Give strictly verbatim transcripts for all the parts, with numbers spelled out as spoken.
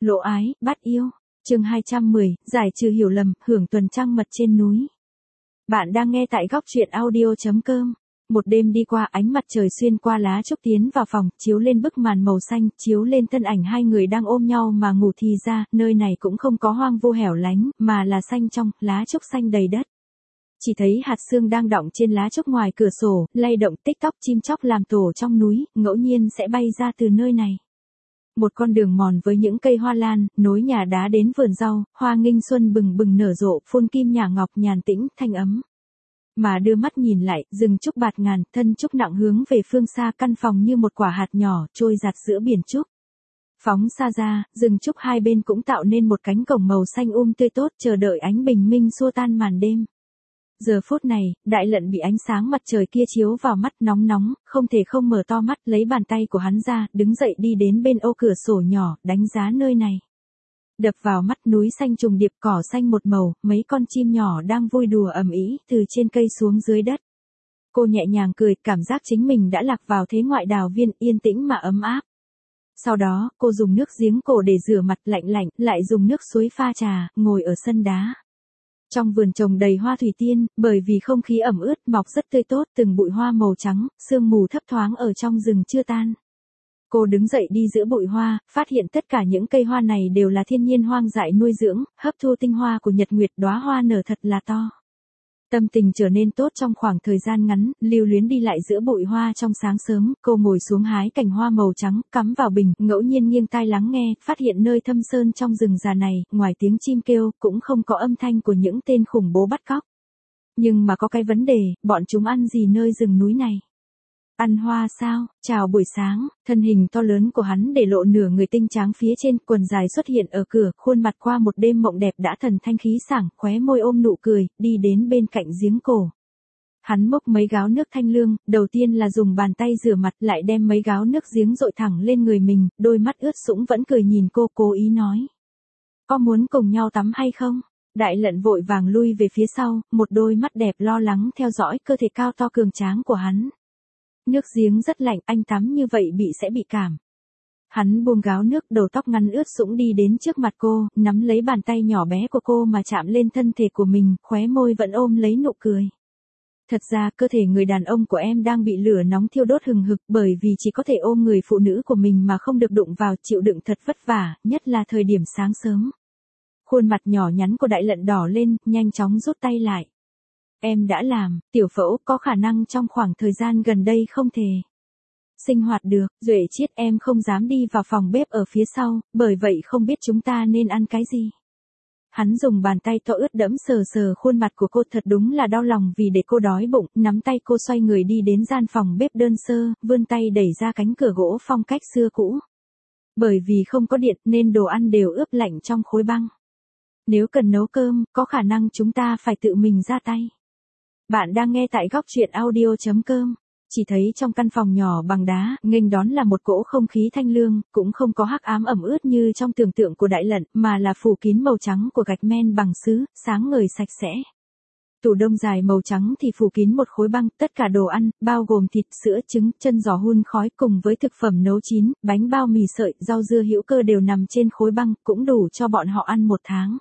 Lộ ái, bắt yêu. Chương hai trăm mười, giải trừ hiểu lầm, hưởng tuần trăng mật trên núi. Bạn đang nghe tại góc truyện audio chấm com. Một đêm đi qua, ánh mặt trời xuyên qua lá trúc tiến vào phòng, chiếu lên bức màn màu xanh, chiếu lên thân ảnh hai người đang ôm nhau mà ngủ. Thì ra, nơi này cũng không có hoang vu hẻo lánh, mà là xanh trong, lá trúc xanh đầy đất. Chỉ thấy hạt sương đang đọng trên lá trúc ngoài cửa sổ, lay động tích tóc, chim chóc làm tổ trong núi, ngẫu nhiên sẽ bay ra từ nơi này. Một con đường mòn với những cây hoa lan, nối nhà đá đến vườn rau, hoa nghinh xuân bừng bừng nở rộ, phun kim nhả ngọc nhàn tĩnh, thanh ấm. Mà đưa mắt nhìn lại, rừng trúc bạt ngàn, thân trúc nặng hướng về phương xa, căn phòng như một quả hạt nhỏ, trôi giạt giữa biển trúc. Phóng xa ra, rừng trúc hai bên cũng tạo nên một cánh cổng màu xanh um tươi tốt, chờ đợi ánh bình minh xua tan màn đêm. Giờ phút này, Đại Lận bị ánh sáng mặt trời kia chiếu vào mắt, nóng nóng, không thể không mở to mắt, lấy bàn tay của hắn ra, đứng dậy đi đến bên ô cửa sổ nhỏ, đánh giá nơi này. Đập vào mắt núi xanh trùng điệp, cỏ xanh một màu, mấy con chim nhỏ đang vui đùa ầm ĩ từ trên cây xuống dưới đất. Cô nhẹ nhàng cười, cảm giác chính mình đã lạc vào thế ngoại đào viên, yên tĩnh mà ấm áp. Sau đó, cô dùng nước giếng cổ để rửa mặt lạnh lạnh, lại dùng nước suối pha trà, ngồi ở sân đá. Trong vườn trồng đầy hoa thủy tiên, bởi vì không khí ẩm ướt, mọc rất tươi tốt, từng bụi hoa màu trắng, sương mù thấp thoáng ở trong rừng chưa tan. Cô đứng dậy đi giữa bụi hoa, phát hiện tất cả những cây hoa này đều là thiên nhiên hoang dại nuôi dưỡng, hấp thu tinh hoa của nhật nguyệt, đóa hoa nở thật là to. Tâm tình trở nên tốt trong khoảng thời gian ngắn, lưu luyến đi lại giữa bụi hoa trong sáng sớm, cô ngồi xuống hái cành hoa màu trắng, cắm vào bình, ngẫu nhiên nghiêng tai lắng nghe, phát hiện nơi thâm sơn trong rừng già này, ngoài tiếng chim kêu, cũng không có âm thanh của những tên khủng bố bắt cóc. Nhưng mà có cái vấn đề, bọn chúng ăn gì nơi rừng núi này? Ăn hoa sao? Chào buổi sáng, thân hình to lớn của hắn để lộ nửa người tinh tráng phía trên, quần dài xuất hiện ở cửa, khuôn mặt qua một đêm mộng đẹp đã thần thanh khí sảng, khóe môi ôm nụ cười, đi đến bên cạnh giếng cổ. Hắn múc mấy gáo nước thanh lương, đầu tiên là dùng bàn tay rửa mặt, lại đem mấy gáo nước giếng dội thẳng lên người mình, đôi mắt ướt sũng vẫn cười nhìn cô, cố ý nói. Có muốn cùng nhau tắm hay không? Đại Lận vội vàng lui về phía sau, một đôi mắt đẹp lo lắng theo dõi cơ thể cao to cường tráng của hắn. Nước giếng rất lạnh, anh tắm như vậy bị sẽ bị cảm. Hắn buông gáo nước, đầu tóc ngắn ướt sũng đi đến trước mặt cô, nắm lấy bàn tay nhỏ bé của cô mà chạm lên thân thể của mình, khóe môi vẫn ôm lấy nụ cười. Thật ra, cơ thể người đàn ông của em đang bị lửa nóng thiêu đốt hừng hực, bởi vì chỉ có thể ôm người phụ nữ của mình mà không được đụng vào, chịu đựng thật vất vả, nhất là thời điểm sáng sớm. Khuôn mặt nhỏ nhắn của Đại Lận đỏ lên, nhanh chóng rút tay lại. Em đã làm, tiểu phẫu, có khả năng trong khoảng thời gian gần đây không thể sinh hoạt được. Duệ Chiết, em không dám đi vào phòng bếp ở phía sau, bởi vậy không biết chúng ta nên ăn cái gì. Hắn dùng bàn tay to ướt đẫm sờ sờ khuôn mặt của cô, thật đúng là đau lòng vì để cô đói bụng, nắm tay cô xoay người đi đến gian phòng bếp đơn sơ, vươn tay đẩy ra cánh cửa gỗ phong cách xưa cũ. Bởi vì không có điện nên đồ ăn đều ướp lạnh trong khối băng. Nếu cần nấu cơm, có khả năng chúng ta phải tự mình ra tay. Bạn đang nghe tại góc truyện audio chấm com. Chỉ thấy trong căn phòng nhỏ bằng đá, nghênh đón là một cỗ không khí thanh lương, cũng không có hắc ám ẩm ướt như trong tưởng tượng của Đại Lận, mà là phủ kín màu trắng của gạch men bằng sứ, sáng ngời sạch sẽ. Tủ đông dài màu trắng thì phủ kín một khối băng, tất cả đồ ăn, bao gồm thịt, sữa, trứng, chân giò hun khói cùng với thực phẩm nấu chín, bánh bao mì sợi, rau dưa hữu cơ đều nằm trên khối băng, cũng đủ cho bọn họ ăn một tháng.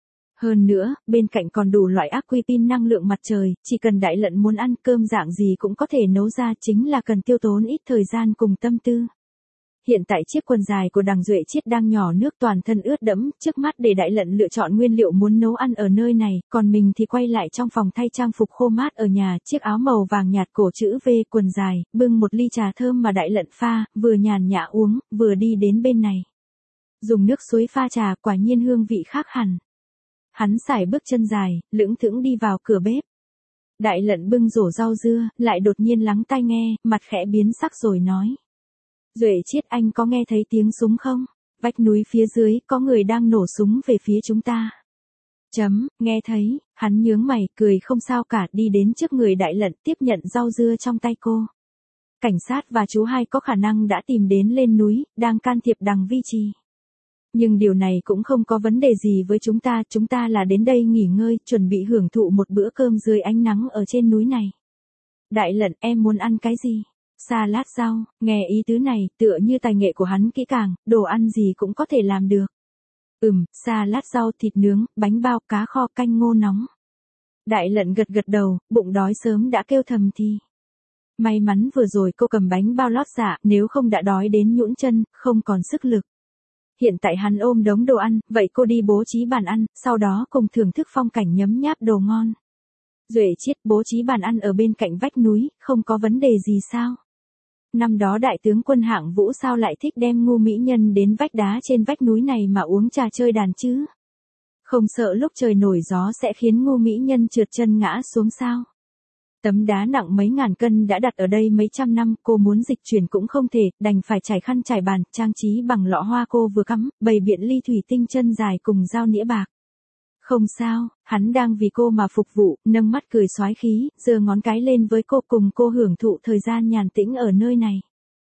Hơn nữa, bên cạnh còn đủ loại ắc quy pin năng lượng mặt trời, chỉ cần Đại Lận muốn ăn cơm dạng gì cũng có thể nấu ra, chính là cần tiêu tốn ít thời gian cùng tâm tư. Hiện tại chiếc quần dài của đằng Duệ Chiết đang nhỏ nước, toàn thân ướt đẫm, trước mắt để Đại Lận lựa chọn nguyên liệu muốn nấu ăn ở nơi này, còn mình thì quay lại trong phòng thay trang phục khô mát ở nhà, chiếc áo màu vàng nhạt cổ chữ V, quần dài, bưng một ly trà thơm mà Đại Lận pha, vừa nhàn nhã uống, vừa đi đến bên này. Dùng nước suối pha trà, quả nhiên hương vị khác hẳn. Hắn sải bước chân dài, lững thững đi vào cửa bếp. Đại Lận bưng rổ rau dưa, lại đột nhiên lắng tai nghe, mặt khẽ biến sắc rồi nói. Duệ Chiết, anh có nghe thấy tiếng súng không? Vách núi phía dưới, có người đang nổ súng về phía chúng ta. Chấm, nghe thấy, hắn nhướng mày, cười không sao cả, đi đến trước người Đại Lận, tiếp nhận rau dưa trong tay cô. Cảnh sát và chú hai có khả năng đã tìm đến lên núi, đang can thiệp đằng Vi Trì. Nhưng điều này cũng không có vấn đề gì với chúng ta, chúng ta là đến đây nghỉ ngơi, chuẩn bị hưởng thụ một bữa cơm dưới ánh nắng ở trên núi này. Đại Lận, em muốn ăn cái gì? Salad rau, nghe ý tứ này, tựa như tài nghệ của hắn kỹ càng, đồ ăn gì cũng có thể làm được. Ừm, salad rau thịt nướng, bánh bao, cá kho, canh ngô nóng. Đại Lận gật gật đầu, bụng đói sớm đã kêu thầm thì. May mắn vừa rồi cô cầm bánh bao lót dạ, nếu không đã đói đến nhũn chân, không còn sức lực. Hiện tại hắn ôm đống đồ ăn, vậy cô đi bố trí bàn ăn, sau đó cùng thưởng thức phong cảnh nhấm nháp đồ ngon. Duệ Chiết, bố trí bàn ăn ở bên cạnh vách núi, không có vấn đề gì sao? Năm đó đại tướng quân Hạng Vũ sao lại thích đem ngu mỹ nhân đến vách đá trên vách núi này mà uống trà chơi đàn chứ? Không sợ lúc trời nổi gió sẽ khiến ngu mỹ nhân trượt chân ngã xuống sao? Tấm đá nặng mấy ngàn cân đã đặt ở đây mấy trăm năm, cô muốn dịch chuyển cũng không thể, đành phải trải khăn trải bàn, trang trí bằng lọ hoa cô vừa cắm, bày biện ly thủy tinh chân dài cùng dao nĩa bạc. Không sao, hắn đang vì cô mà phục vụ, nâng mắt cười soái khí, giơ ngón cái lên với cô cùng cô hưởng thụ thời gian nhàn tĩnh ở nơi này.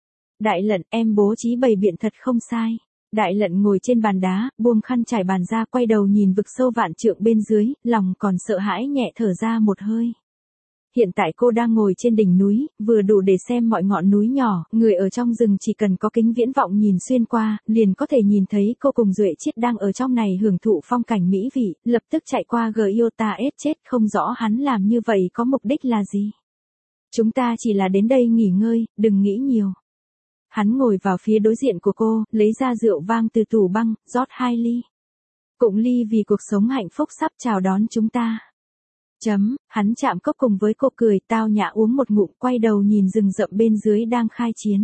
Đại Lận, em bố trí bày biện thật không sai. Đại Lận ngồi trên bàn đá, buông khăn trải bàn ra, quay đầu nhìn vực sâu vạn trượng bên dưới, lòng còn sợ hãi nhẹ thở ra một hơi. Hiện tại cô đang ngồi trên đỉnh núi, vừa đủ để xem mọi ngọn núi nhỏ, người ở trong rừng chỉ cần có kính viễn vọng nhìn xuyên qua, liền có thể nhìn thấy cô cùng Duệ Chiết đang ở trong này hưởng thụ phong cảnh mỹ vị, lập tức chạy qua Giota ết chết, không rõ hắn làm như vậy có mục đích là gì. Chúng ta chỉ là đến đây nghỉ ngơi, đừng nghĩ nhiều. Hắn ngồi vào phía đối diện của cô, lấy ra rượu vang từ tủ băng, rót hai ly. Cụng ly vì cuộc sống hạnh phúc sắp chào đón chúng ta. Chấm, hắn chạm cốc cùng với cô cười, tao nhã uống một ngụm, quay đầu nhìn rừng rậm bên dưới đang khai chiến.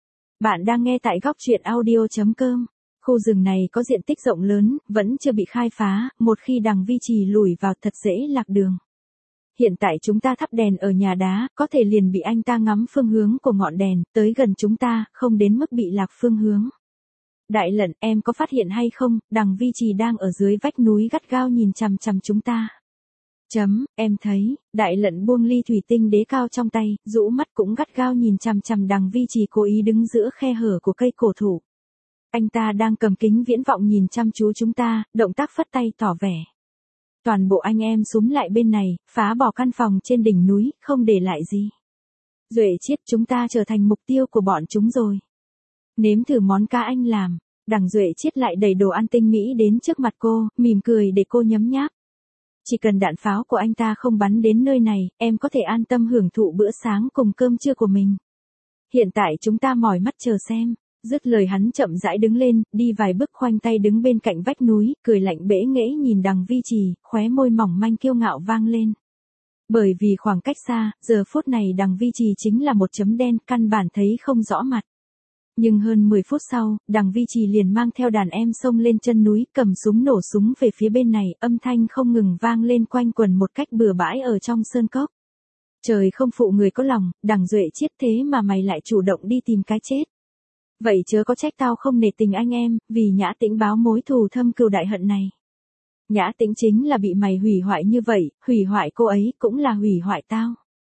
Bạn đang nghe tại góc truyện audio.com. Khu rừng này có diện tích rộng lớn, vẫn chưa bị khai phá, một khi Đằng Vi Trì lùi vào thật dễ lạc đường. Hiện tại chúng ta thắp đèn ở nhà đá, có thể liền bị anh ta ngắm phương hướng của ngọn đèn, tới gần chúng ta, không đến mức bị lạc phương hướng. Đại Lận, em có phát hiện hay không, Đằng Vi Trì đang ở dưới vách núi gắt gao nhìn chằm chằm chúng ta. Chấm, em thấy, Đại Lận buông ly thủy tinh đế cao trong tay, rũ mắt cũng gắt gao nhìn chằm chằm Đằng Vi Trì cố ý đứng giữa khe hở của cây cổ thụ. Anh ta đang cầm kính viễn vọng nhìn chăm chú chúng ta, động tác phất tay tỏ vẻ. Toàn bộ anh em xúm lại bên này, phá bỏ căn phòng trên đỉnh núi, không để lại gì. Duệ Chiết, chúng ta trở thành mục tiêu của bọn chúng rồi. Nếm thử món cá anh làm. Đằng Duệ Chiết lại đẩy đồ ăn tinh mỹ đến trước mặt cô, mỉm cười để cô nhấm nháp. Chỉ cần đạn pháo của anh ta không bắn đến nơi này, em có thể an tâm hưởng thụ bữa sáng cùng cơm trưa của mình. Hiện tại chúng ta mỏi mắt chờ xem. Dứt lời hắn chậm rãi đứng lên, đi vài bước khoanh tay đứng bên cạnh vách núi, cười lạnh bẽ nghễ nhìn Đằng Vi Trì, khóe môi mỏng manh kiêu ngạo vang lên. Bởi vì khoảng cách xa, giờ phút này Đằng Vi Trì chính là một chấm đen, căn bản thấy không rõ mặt. Nhưng hơn mười phút sau, Đằng Vi Trì liền mang theo đàn em xông lên chân núi, cầm súng nổ súng về phía bên này, âm thanh không ngừng vang lên quanh quần một cách bừa bãi ở trong sơn cốc. Trời không phụ người có lòng, Đằng Duệ Chiết, thế mà mày lại chủ động đi tìm cái chết. Vậy chớ có trách tao không nể tình anh em, vì Nhã Tĩnh báo mối thù thâm cừu đại hận này. Nhã Tĩnh chính là bị mày hủy hoại như vậy, hủy hoại cô ấy cũng là hủy hoại tao.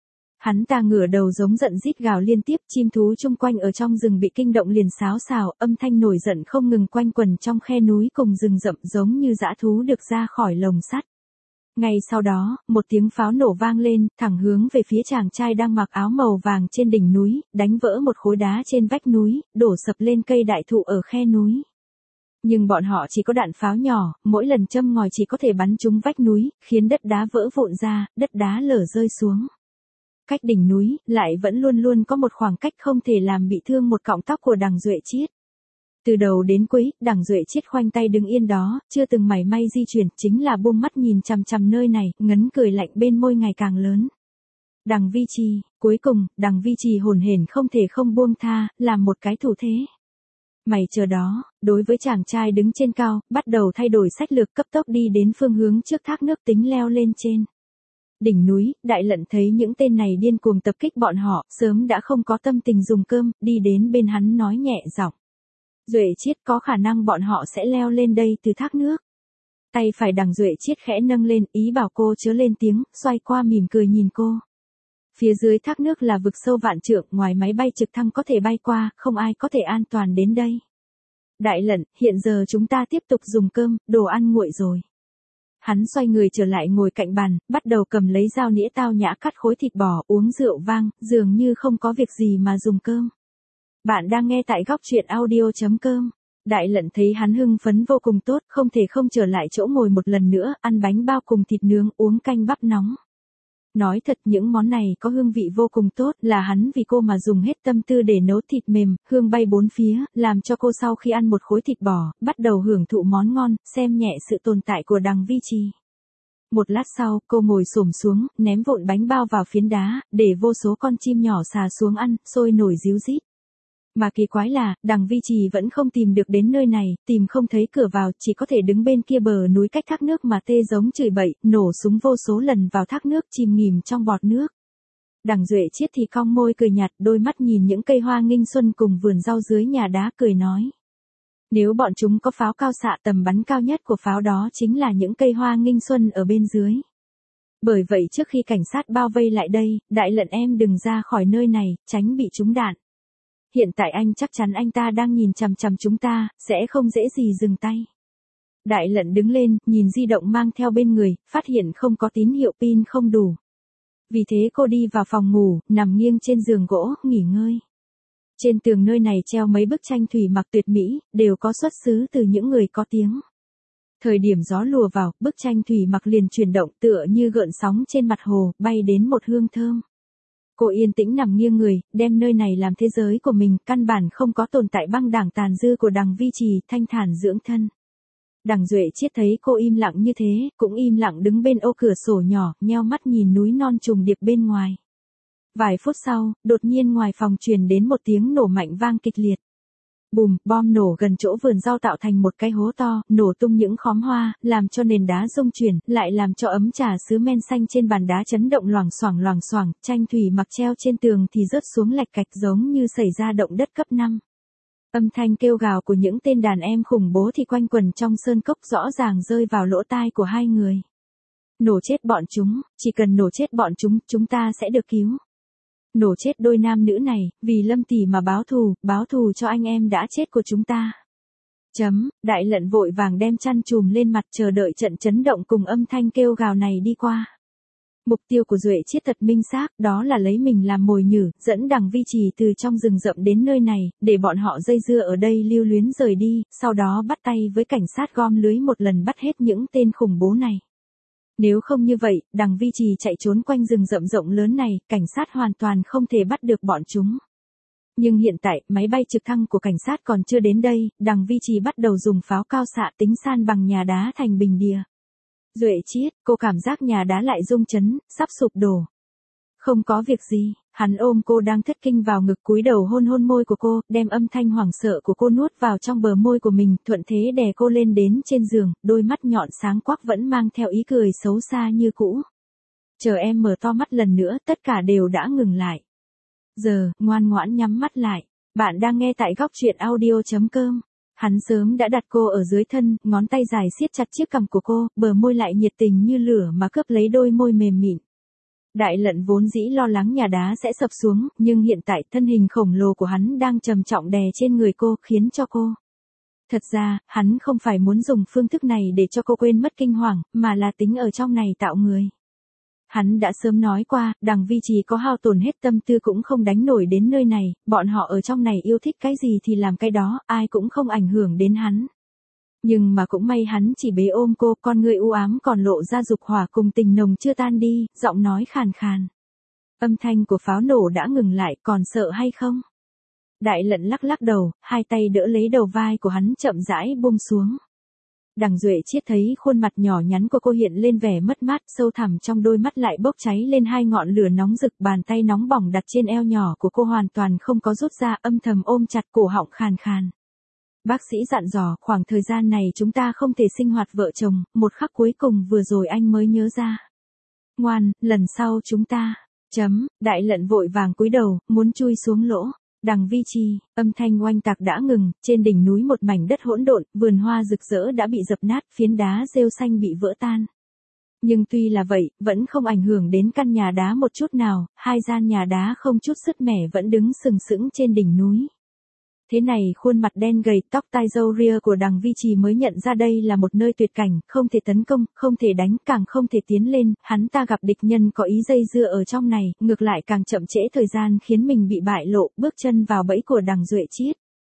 Hắn ta ngửa đầu giống giận rít gào liên tiếp, chim thú chung quanh ở trong rừng bị kinh động liền xáo xào, âm thanh nổi giận không ngừng quanh quần trong khe núi cùng rừng rậm giống như dã thú được ra khỏi lồng sắt. Ngay sau đó, một tiếng pháo nổ vang lên, thẳng hướng về phía chàng trai đang mặc áo màu vàng trên đỉnh núi, đánh vỡ một khối đá trên vách núi, đổ sập lên cây đại thụ ở khe núi. Nhưng bọn họ chỉ có đạn pháo nhỏ, mỗi lần châm ngòi chỉ có thể bắn trúng vách núi, khiến đất đá vỡ vụn ra, đất đá lở rơi xuống. Cách đỉnh núi, lại vẫn luôn luôn có một khoảng cách không thể làm bị thương một cọng tóc của Đằng Duệ Chiết. Từ đầu đến cuối, Đằng Duệ Chiết khoanh tay đứng yên đó, chưa từng mảy may di chuyển, chính là buông mắt nhìn chằm chằm nơi này, ngấn cười lạnh bên môi ngày càng lớn. Đằng Vi Trì, cuối cùng, Đằng Vi Trì hồn hển không thể không buông tha, làm một cái thủ thế. Mày chờ đó, đối với chàng trai đứng trên cao, bắt đầu thay đổi sách lược, cấp tốc đi đến phương hướng trước thác nước tính leo lên trên. Đỉnh núi, Đại Lận thấy những tên này điên cuồng tập kích bọn họ, sớm đã không có tâm tình dùng cơm, đi đến bên hắn nói nhẹ giọng. Duệ Chiết, có khả năng bọn họ sẽ leo lên đây từ thác nước. Tay phải Đằng Duệ Chiết khẽ nâng lên, ý bảo cô chớ lên tiếng, xoay qua mỉm cười nhìn cô. Phía dưới thác nước là vực sâu vạn trượng, ngoài máy bay trực thăng có thể bay qua, không ai có thể an toàn đến đây. Đại Lận, hiện giờ chúng ta tiếp tục dùng cơm, đồ ăn nguội rồi. Hắn xoay người trở lại ngồi cạnh bàn, bắt đầu cầm lấy dao nĩa tao nhã cắt khối thịt bò, uống rượu vang, dường như không có việc gì mà dùng cơm. Bạn đang nghe tại góc truyện audio.com. Đại Lận thấy hắn hưng phấn vô cùng tốt, không thể không trở lại chỗ ngồi một lần nữa, ăn bánh bao cùng thịt nướng, uống canh bắp nóng. Nói thật những món này có hương vị vô cùng tốt, là hắn vì cô mà dùng hết tâm tư để nấu thịt mềm, hương bay bốn phía, làm cho cô sau khi ăn một khối thịt bò, bắt đầu hưởng thụ món ngon, xem nhẹ sự tồn tại của Đằng Vi Trì. Một lát sau, cô ngồi xổm xuống, ném vụn bánh bao vào phiến đá, để vô số con chim nhỏ xà xuống ăn, sôi nổi ríu rít. Mà kỳ quái là, Đằng Vi Trì vẫn không tìm được đến nơi này, tìm không thấy cửa vào, chỉ có thể đứng bên kia bờ núi cách thác nước mà tê giống chửi bậy, nổ súng vô số lần vào thác nước chìm nghỉm trong bọt nước. Đằng Duệ Chiết thì cong môi cười nhạt, đôi mắt nhìn những cây hoa nghinh xuân cùng vườn rau dưới nhà đá cười nói. Nếu bọn chúng có pháo cao xạ, tầm bắn cao nhất của pháo đó chính là những cây hoa nghinh xuân ở bên dưới. Bởi vậy trước khi cảnh sát bao vây lại đây, Đại Lận em đừng ra khỏi nơi này, tránh bị trúng đạn. Hiện tại anh chắc chắn anh ta đang nhìn chằm chằm chúng ta, sẽ không dễ gì dừng tay. Đại Lận đứng lên, nhìn di động mang theo bên người, phát hiện không có tín hiệu pin không đủ. Vì thế cô đi vào phòng ngủ, nằm nghiêng trên giường gỗ, nghỉ ngơi. Trên tường nơi này treo mấy bức tranh thủy mặc tuyệt mỹ, đều có xuất xứ từ những người có tiếng. Thời điểm gió lùa vào, bức tranh thủy mặc liền chuyển động tựa như gợn sóng trên mặt hồ, bay đến một hương thơm. Cô yên tĩnh nằm nghiêng người, đem nơi này làm thế giới của mình, căn bản không có tồn tại băng đảng tàn dư của Đằng Vi Trì, thanh thản dưỡng thân. Đằng Duệ Chiết thấy cô im lặng như thế, cũng im lặng đứng bên ô cửa sổ nhỏ, nheo mắt nhìn núi non trùng điệp bên ngoài. Vài phút sau, đột nhiên ngoài phòng truyền đến một tiếng nổ mạnh vang kịch liệt. Bùm, bom nổ gần chỗ vườn rau tạo thành một cái hố to, nổ tung những khóm hoa, làm cho nền đá rung chuyển, lại làm cho ấm trà sứ men xanh trên bàn đá chấn động loảng xoảng loảng xoảng, tranh thủy mặc treo trên tường thì rớt xuống lạch cạch giống như xảy ra động đất cấp năm. Âm thanh kêu gào của những tên đàn em khủng bố thì quanh quẩn trong sơn cốc rõ ràng rơi vào lỗ tai của hai người. Nổ chết bọn chúng, chỉ cần nổ chết bọn chúng, chúng ta sẽ được cứu. Nổ chết đôi nam nữ này, vì Lâm tỷ mà báo thù, báo thù cho anh em đã chết của chúng ta. Chấm, Đại Lận vội vàng đem chăn trùm lên mặt chờ đợi trận chấn động cùng âm thanh kêu gào này đi qua. Mục tiêu của Duệ Chiết thật minh xác, đó là lấy mình làm mồi nhử, dẫn Đằng Vi Trì từ trong rừng rậm đến nơi này, để bọn họ dây dưa ở đây lưu luyến rời đi, sau đó bắt tay với cảnh sát gom lưới một lần bắt hết những tên khủng bố này. Nếu không như vậy, Đằng Vi Trì chạy trốn quanh rừng rậm rộng lớn này, cảnh sát hoàn toàn không thể bắt được bọn chúng. Nhưng hiện tại, máy bay trực thăng của cảnh sát còn chưa đến đây, Đằng Vi Trì bắt đầu dùng pháo cao xạ tính san bằng nhà đá thành bình địa. Duệ Chiết, cô cảm giác nhà đá lại rung chấn, sắp sụp đổ. Không có việc gì, hắn ôm cô đang thất kinh vào ngực cúi đầu hôn hôn môi của cô, đem âm thanh hoảng sợ của cô nuốt vào trong bờ môi của mình, thuận thế đè cô lên đến trên giường, đôi mắt nhọn sáng quắc vẫn mang theo ý cười xấu xa như cũ. Chờ em mở to mắt lần nữa, tất cả đều đã ngừng lại. Giờ, ngoan ngoãn nhắm mắt lại. Bạn đang nghe tại góc truyện audio chấm com. Hắn sớm đã đặt cô ở dưới thân, ngón tay dài siết chặt chiếc cằm của cô, bờ môi lại nhiệt tình như lửa mà cướp lấy đôi môi mềm mịn. Đại Lận vốn dĩ lo lắng nhà đá sẽ sập xuống, nhưng hiện tại thân hình khổng lồ của hắn đang trầm trọng đè trên người cô, khiến cho cô. Thật ra, hắn không phải muốn dùng phương thức này để cho cô quên mất kinh hoàng, mà là tính ở trong này tạo người. Hắn đã sớm nói qua, Đằng Vi Trì có hao tổn hết tâm tư cũng không đánh nổi đến nơi này, bọn họ ở trong này yêu thích cái gì thì làm cái đó, ai cũng không ảnh hưởng đến hắn. Nhưng mà cũng may hắn chỉ bế ôm cô, con người u ám còn lộ ra dục hỏa cùng tình nồng chưa tan đi, giọng nói khàn khàn. Âm thanh của pháo nổ đã ngừng lại, còn sợ hay không? Đại Lận lắc lắc đầu, hai tay đỡ lấy đầu vai của hắn chậm rãi buông xuống. Đằng Duệ Chiết thấy khuôn mặt nhỏ nhắn của cô hiện lên vẻ mất mát, sâu thẳm trong đôi mắt lại bốc cháy lên hai ngọn lửa nóng rực, bàn tay nóng bỏng đặt trên eo nhỏ của cô hoàn toàn không có rút ra, âm thầm ôm chặt cổ họng khàn khàn. Bác sĩ dặn dò, khoảng thời gian này chúng ta không thể sinh hoạt vợ chồng, một khắc cuối cùng vừa rồi anh mới nhớ ra. Ngoan, lần sau chúng ta, chấm, Đại Lận vội vàng cúi đầu, muốn chui xuống lỗ. Đằng Vi Trì, âm thanh oanh tạc đã ngừng, trên đỉnh núi một mảnh đất hỗn độn, vườn hoa rực rỡ đã bị dập nát, phiến đá rêu xanh bị vỡ tan. Nhưng tuy là vậy, vẫn không ảnh hưởng đến căn nhà đá một chút nào, hai gian nhà đá không chút sứt mẻ vẫn đứng sừng sững trên đỉnh núi. Thế này khuôn mặt đen gầy, tóc tai râu ria của Đằng Vi Trì mới nhận ra đây là một nơi tuyệt cảnh, không thể tấn công, không thể đánh, càng không thể tiến lên, hắn ta gặp địch nhân có ý dây dưa ở trong này, ngược lại càng chậm trễ thời gian khiến mình bị bại lộ, bước chân vào bẫy của Đằng Duệ Chiết.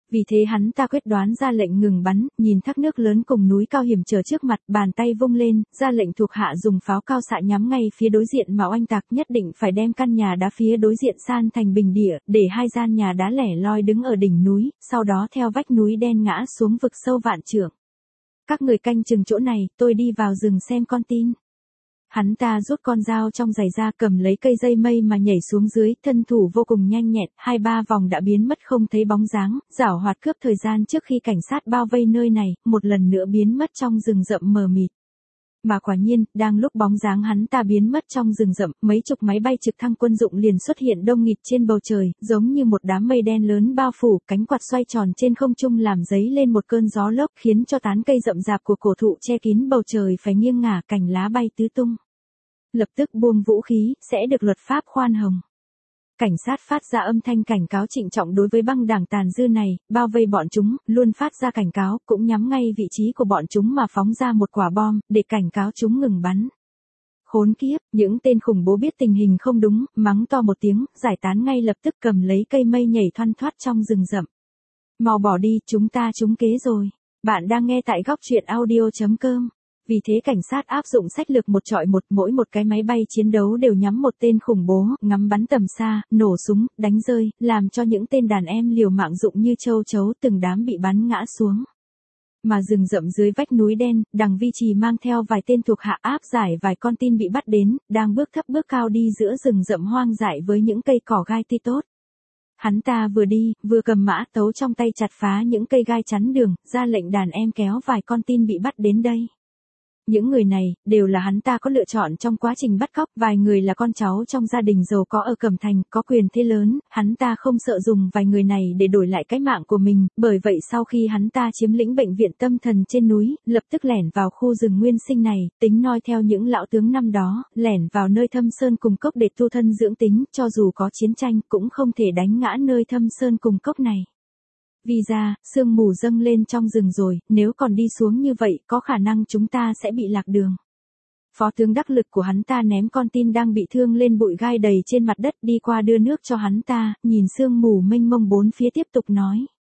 Vì thế hắn ta quyết đoán ra lệnh ngừng bắn, nhìn thác nước lớn cùng núi cao hiểm trở trước mặt, bàn tay vung lên, ra lệnh thuộc hạ dùng pháo cao xạ nhắm ngay phía đối diện mà oanh tạc, nhất định phải đem căn nhà đá phía đối diện san thành bình địa, để hai gian nhà đá lẻ loi đứng ở đỉnh núi, sau đó theo vách núi đen ngã xuống vực sâu vạn trượng. Các người canh chừng chỗ này, tôi đi vào rừng xem con tin. Hắn ta rút con dao trong giày ra, cầm lấy cây dây mây mà nhảy xuống dưới, thân thủ vô cùng nhanh nhẹn, hai ba vòng đã biến mất không thấy bóng dáng, giảo hoạt cướp thời gian trước khi cảnh sát bao vây nơi này, một lần nữa biến mất trong rừng rậm mờ mịt. Mà quả nhiên, đang lúc bóng dáng hắn ta biến mất trong rừng rậm, mấy chục máy bay trực thăng quân dụng liền xuất hiện đông nghịt trên bầu trời, giống như một đám mây đen lớn bao phủ, cánh quạt xoay tròn trên không trung làm dấy lên một cơn gió lốc, khiến cho tán cây rậm rạp của cổ thụ che kín bầu trời phải nghiêng ngả, cành lá bay tứ tung. Lập tức buông vũ khí, sẽ được luật pháp khoan hồng. Cảnh sát phát ra âm thanh cảnh cáo trịnh trọng đối với băng đảng tàn dư này, bao vây bọn chúng, luôn phát ra cảnh cáo, cũng nhắm ngay vị trí của bọn chúng mà phóng ra một quả bom, để cảnh cáo chúng ngừng bắn. Khốn kiếp, những tên khủng bố biết tình hình không đúng, mắng to một tiếng, giải tán ngay lập tức, cầm lấy cây mây nhảy thoăn thoắt trong rừng rậm. Mau bỏ đi, chúng ta trúng kế rồi. Bạn đang nghe tại góc truyện audio chấm com. Vì thế cảnh sát áp dụng sách lược một chọi một, mỗi một cái máy bay chiến đấu đều nhắm một tên khủng bố, ngắm bắn tầm xa, nổ súng, đánh rơi, làm cho những tên đàn em liều mạng dụng như châu chấu từng đám bị bắn ngã xuống. Mà rừng rậm dưới vách núi đen, Đằng Vi Trì mang theo vài tên thuộc hạ áp giải vài con tin bị bắt đến, đang bước thấp bước cao đi giữa rừng rậm hoang dại với những cây cỏ gai tươi tốt. Hắn ta vừa đi, vừa cầm mã tấu trong tay chặt phá những cây gai chắn đường, ra lệnh đàn em kéo vài con tin bị bắt đến đây. Những người này, đều là hắn ta có lựa chọn trong quá trình bắt cóc, vài người là con cháu trong gia đình giàu có ở Cẩm Thành, có quyền thế lớn, hắn ta không sợ dùng vài người này để đổi lại cái mạng của mình, bởi vậy sau khi hắn ta chiếm lĩnh bệnh viện tâm thần trên núi, lập tức lẻn vào khu rừng nguyên sinh này, tính noi theo những lão tướng năm đó, lẻn vào nơi thâm sơn cùng cốc để tu thân dưỡng tính, cho dù có chiến tranh cũng không thể đánh ngã nơi thâm sơn cùng cốc này. Vì ra, sương mù dâng lên trong rừng rồi, nếu còn đi xuống như vậy, có khả năng chúng ta sẽ bị lạc đường. Phó tướng đắc lực của hắn ta ném con tin đang bị thương lên bụi gai đầy trên mặt đất, đi qua đưa nước cho hắn ta, nhìn sương mù mênh mông bốn phía tiếp tục nói.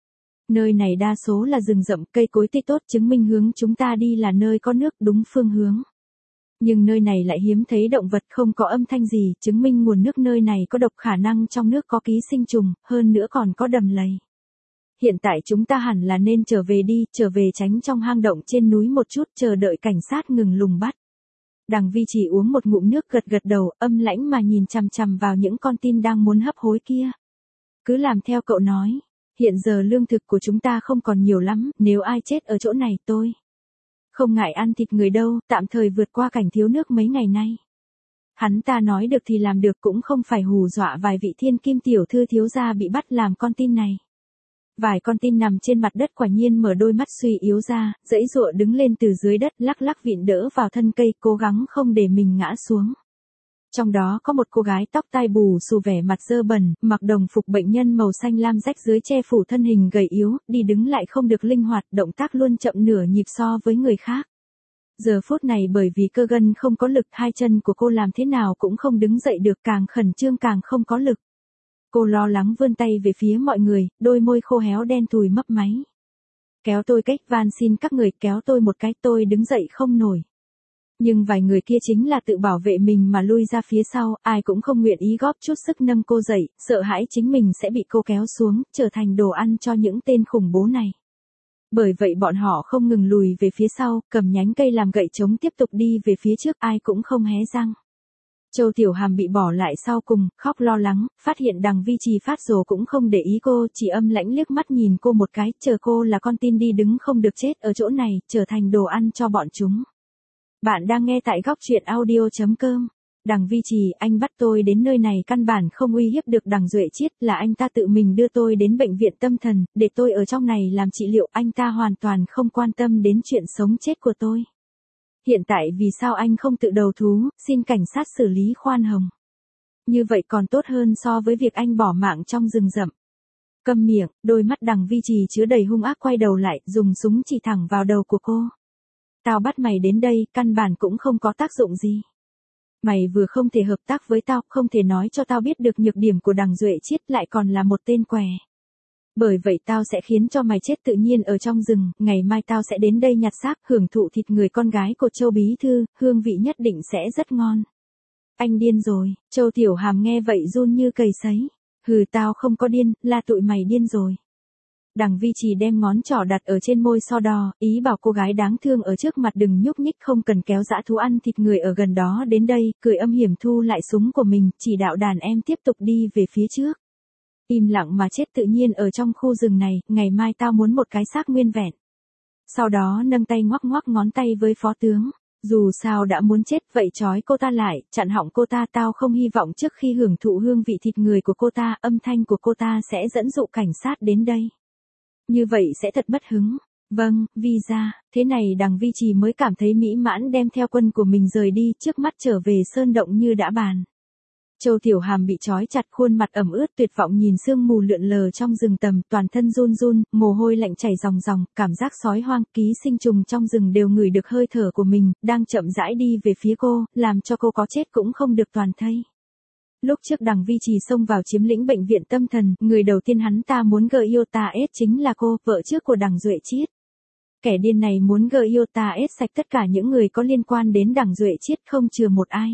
Nơi này đa số là rừng rậm, cây cối tươi tốt, chứng minh hướng chúng ta đi là nơi có nước, đúng phương hướng. Nhưng nơi này lại hiếm thấy động vật, không có âm thanh gì, chứng minh nguồn nước nơi này có độc, khả năng trong nước có ký sinh trùng, hơn nữa còn có đầm lầy. Hiện tại chúng ta hẳn là nên trở về đi, trở về tránh trong hang động trên núi một chút, chờ đợi cảnh sát ngừng lùng bắt. Đằng Vi Trì uống một ngụm nước, gật gật đầu, âm lãnh mà nhìn chằm chằm vào những con tin đang muốn hấp hối kia. Cứ làm theo cậu nói, hiện giờ lương thực của chúng ta không còn nhiều lắm, nếu ai chết ở chỗ này tôi không ngại ăn thịt người đâu, tạm thời vượt qua cảnh thiếu nước mấy ngày nay. Hắn ta nói được thì làm được, cũng không phải hù dọa vài vị thiên kim tiểu thư thiếu gia bị bắt làm con tin này. Vài con tin nằm trên mặt đất quả nhiên mở đôi mắt suy yếu ra, giãy giụa đứng lên từ dưới đất, lắc lắc vịn đỡ vào thân cây, cố gắng không để mình ngã xuống. Trong đó có một cô gái tóc tai bù xù, vẻ mặt dơ bẩn, mặc đồng phục bệnh nhân màu xanh lam rách dưới che phủ thân hình gầy yếu, đi đứng lại không được linh hoạt, động tác luôn chậm nửa nhịp so với người khác. Giờ phút này bởi vì cơ gân không có lực, hai chân của cô làm thế nào cũng không đứng dậy được, càng khẩn trương càng không có lực. Cô lo lắng vươn tay về phía mọi người, đôi môi khô héo đen thui mấp máy. Kéo tôi cách, van xin các người kéo tôi một cái, tôi đứng dậy không nổi. Nhưng vài người kia chính là tự bảo vệ mình mà lui ra phía sau, ai cũng không nguyện ý góp chút sức nâng cô dậy, sợ hãi chính mình sẽ bị cô kéo xuống, trở thành đồ ăn cho những tên khủng bố này. Bởi vậy bọn họ không ngừng lùi về phía sau, cầm nhánh cây làm gậy chống tiếp tục đi về phía trước, ai cũng không hé răng. Châu Tiểu Hàm bị bỏ lại sau cùng, khóc lo lắng, phát hiện Đằng Vi Trì phát rồ cũng không để ý cô, chỉ âm lãnh liếc mắt nhìn cô một cái, chờ cô là con tin đi đứng không được chết ở chỗ này, trở thành đồ ăn cho bọn chúng. Bạn đang nghe tại góc truyện audio chấm com. Đằng Vi Trì, anh bắt tôi đến nơi này căn bản không uy hiếp được Đằng Duệ Chiết, là anh ta tự mình đưa tôi đến bệnh viện tâm thần, để tôi ở trong này làm trị liệu, anh ta hoàn toàn không quan tâm đến chuyện sống chết của tôi. Hiện tại vì sao anh không tự đầu thú, xin cảnh sát xử lý khoan hồng. Như vậy còn tốt hơn so với việc anh bỏ mạng trong rừng rậm. Câm miệng, đôi mắt Đằng Vi Trì chứa đầy hung ác, quay đầu lại, dùng súng chỉ thẳng vào đầu của cô. Tao bắt mày đến đây, căn bản cũng không có tác dụng gì. Mày vừa không thể hợp tác với tao, không thể nói cho tao biết được nhược điểm của Đằng Duệ Chiết, lại còn là một tên què. Bởi vậy tao sẽ khiến cho mày chết tự nhiên ở trong rừng, ngày mai tao sẽ đến đây nhặt xác, hưởng thụ thịt người con gái của Châu bí thư, hương vị nhất định sẽ rất ngon. Anh điên rồi, Châu Tiểu Hàm nghe vậy run như cầy sấy. Hừ, tao không có điên, là tụi mày điên rồi. Đằng Vi Trì đem ngón trỏ đặt ở trên môi so đo, ý bảo cô gái đáng thương ở trước mặt đừng nhúc nhích, không cần kéo dã thú ăn thịt người ở gần đó đến đây, cười âm hiểm thu lại súng của mình, chỉ đạo đàn em tiếp tục đi về phía trước. Im lặng mà chết tự nhiên ở trong khu rừng này, ngày mai tao muốn một cái xác nguyên vẹn. Sau đó nâng tay ngoắc ngoắc ngón tay với phó tướng. Dù sao đã muốn chết, vậy trói cô ta lại, chặn họng cô ta, tao không hy vọng trước khi hưởng thụ hương vị thịt người của cô ta, âm thanh của cô ta sẽ dẫn dụ cảnh sát đến đây. Như vậy sẽ thật mất hứng. Vâng, Vi gia, thế này đằng Vi Trì mới cảm thấy mỹ mãn, đem theo quân của mình rời đi, trước mắt trở về sơn động như đã bàn. Châu Tiểu Hàm bị trói chặt, khuôn mặt ẩm ướt tuyệt vọng nhìn sương mù lượn lờ trong rừng tầm, toàn thân run run, mồ hôi lạnh chảy ròng ròng, cảm giác sói hoang, ký sinh trùng trong rừng đều ngửi được hơi thở của mình, đang chậm rãi đi về phía cô, làm cho cô có chết cũng không được toàn thây. Lúc trước đằng Vi Trì xông vào chiếm lĩnh bệnh viện tâm thần, người đầu tiên hắn ta muốn gợi yêu ta ết chính là cô, vợ trước của đằng Duệ Chiết. Kẻ điên này muốn gợi yêu ta ết sạch tất cả những người có liên quan đến đằng Duệ Chiết, không chừa một ai.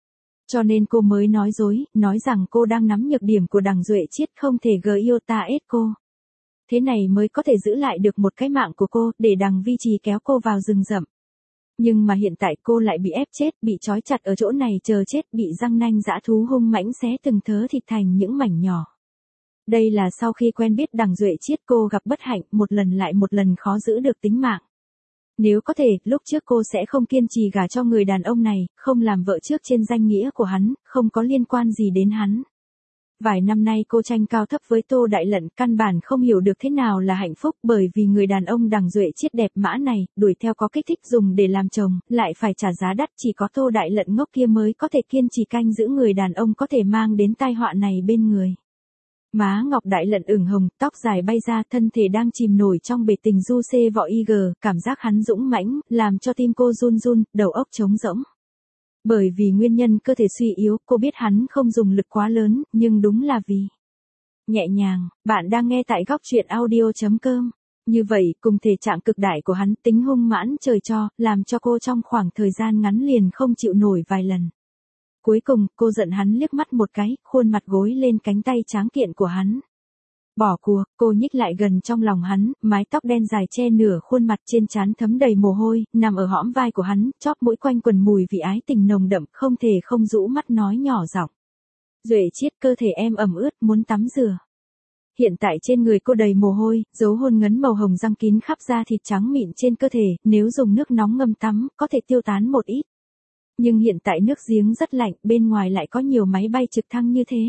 Cho nên cô mới nói dối, nói rằng cô đang nắm nhược điểm của đằng Duệ Chiết, không thể gợi yêu ta ết cô. Thế này mới có thể giữ lại được một cái mạng của cô, để đằng Vi Trì kéo cô vào rừng rậm. Nhưng mà hiện tại cô lại bị ép chết, bị trói chặt ở chỗ này chờ chết, bị răng nanh dã thú hung mãnh xé từng thớ thịt thành những mảnh nhỏ. Đây là sau khi quen biết đằng Duệ Chiết cô gặp bất hạnh, một lần lại một lần khó giữ được tính mạng. Nếu có thể, lúc trước cô sẽ không kiên trì gả cho người đàn ông này, không làm vợ trước trên danh nghĩa của hắn, không có liên quan gì đến hắn. Vài năm nay cô tranh cao thấp với Tô Đại Lận, căn bản không hiểu được thế nào là hạnh phúc, bởi vì người đàn ông đằng Duệ Chiết đẹp mã này, đuổi theo có kích thích dùng để làm chồng, lại phải trả giá đắt, chỉ có Tô Đại Lận ngốc kia mới có thể kiên trì canh giữ người đàn ông có thể mang đến tai họa này bên người. Má Ngọc Đại Lận ửng hồng, tóc dài bay ra, thân thể đang chìm nổi trong bể tình du xê vọ y gờ, cảm giác hắn dũng mãnh, làm cho tim cô run run, đầu óc trống rỗng. Bởi vì nguyên nhân cơ thể suy yếu, cô biết hắn không dùng lực quá lớn, nhưng đúng là vì nhẹ nhàng. Bạn đang nghe tại góc truyện audio chấm com. Như vậy, cùng thể trạng cực đại của hắn, tính hung mãn trời cho, làm cho cô trong khoảng thời gian ngắn liền không chịu nổi vài lần. Cuối cùng, cô giận hắn liếc mắt một cái, khuôn mặt gối lên cánh tay tráng kiện của hắn. Bỏ cuộc, cô nhích lại gần trong lòng hắn, mái tóc đen dài che nửa khuôn mặt, trên trán thấm đầy mồ hôi, nằm ở hõm vai của hắn, chóp mũi quanh quần mùi vị ái tình nồng đậm, không thể không rũ mắt nói nhỏ giọng. Duệ Chiết, cơ thể em ẩm ướt, muốn tắm rửa. Hiện tại trên người cô đầy mồ hôi, dấu hôn ngấn màu hồng răng kín khắp da thịt trắng mịn trên cơ thể, nếu dùng nước nóng ngâm tắm, có thể tiêu tán một ít. Nhưng hiện tại nước giếng rất lạnh, bên ngoài lại có nhiều máy bay trực thăng như thế.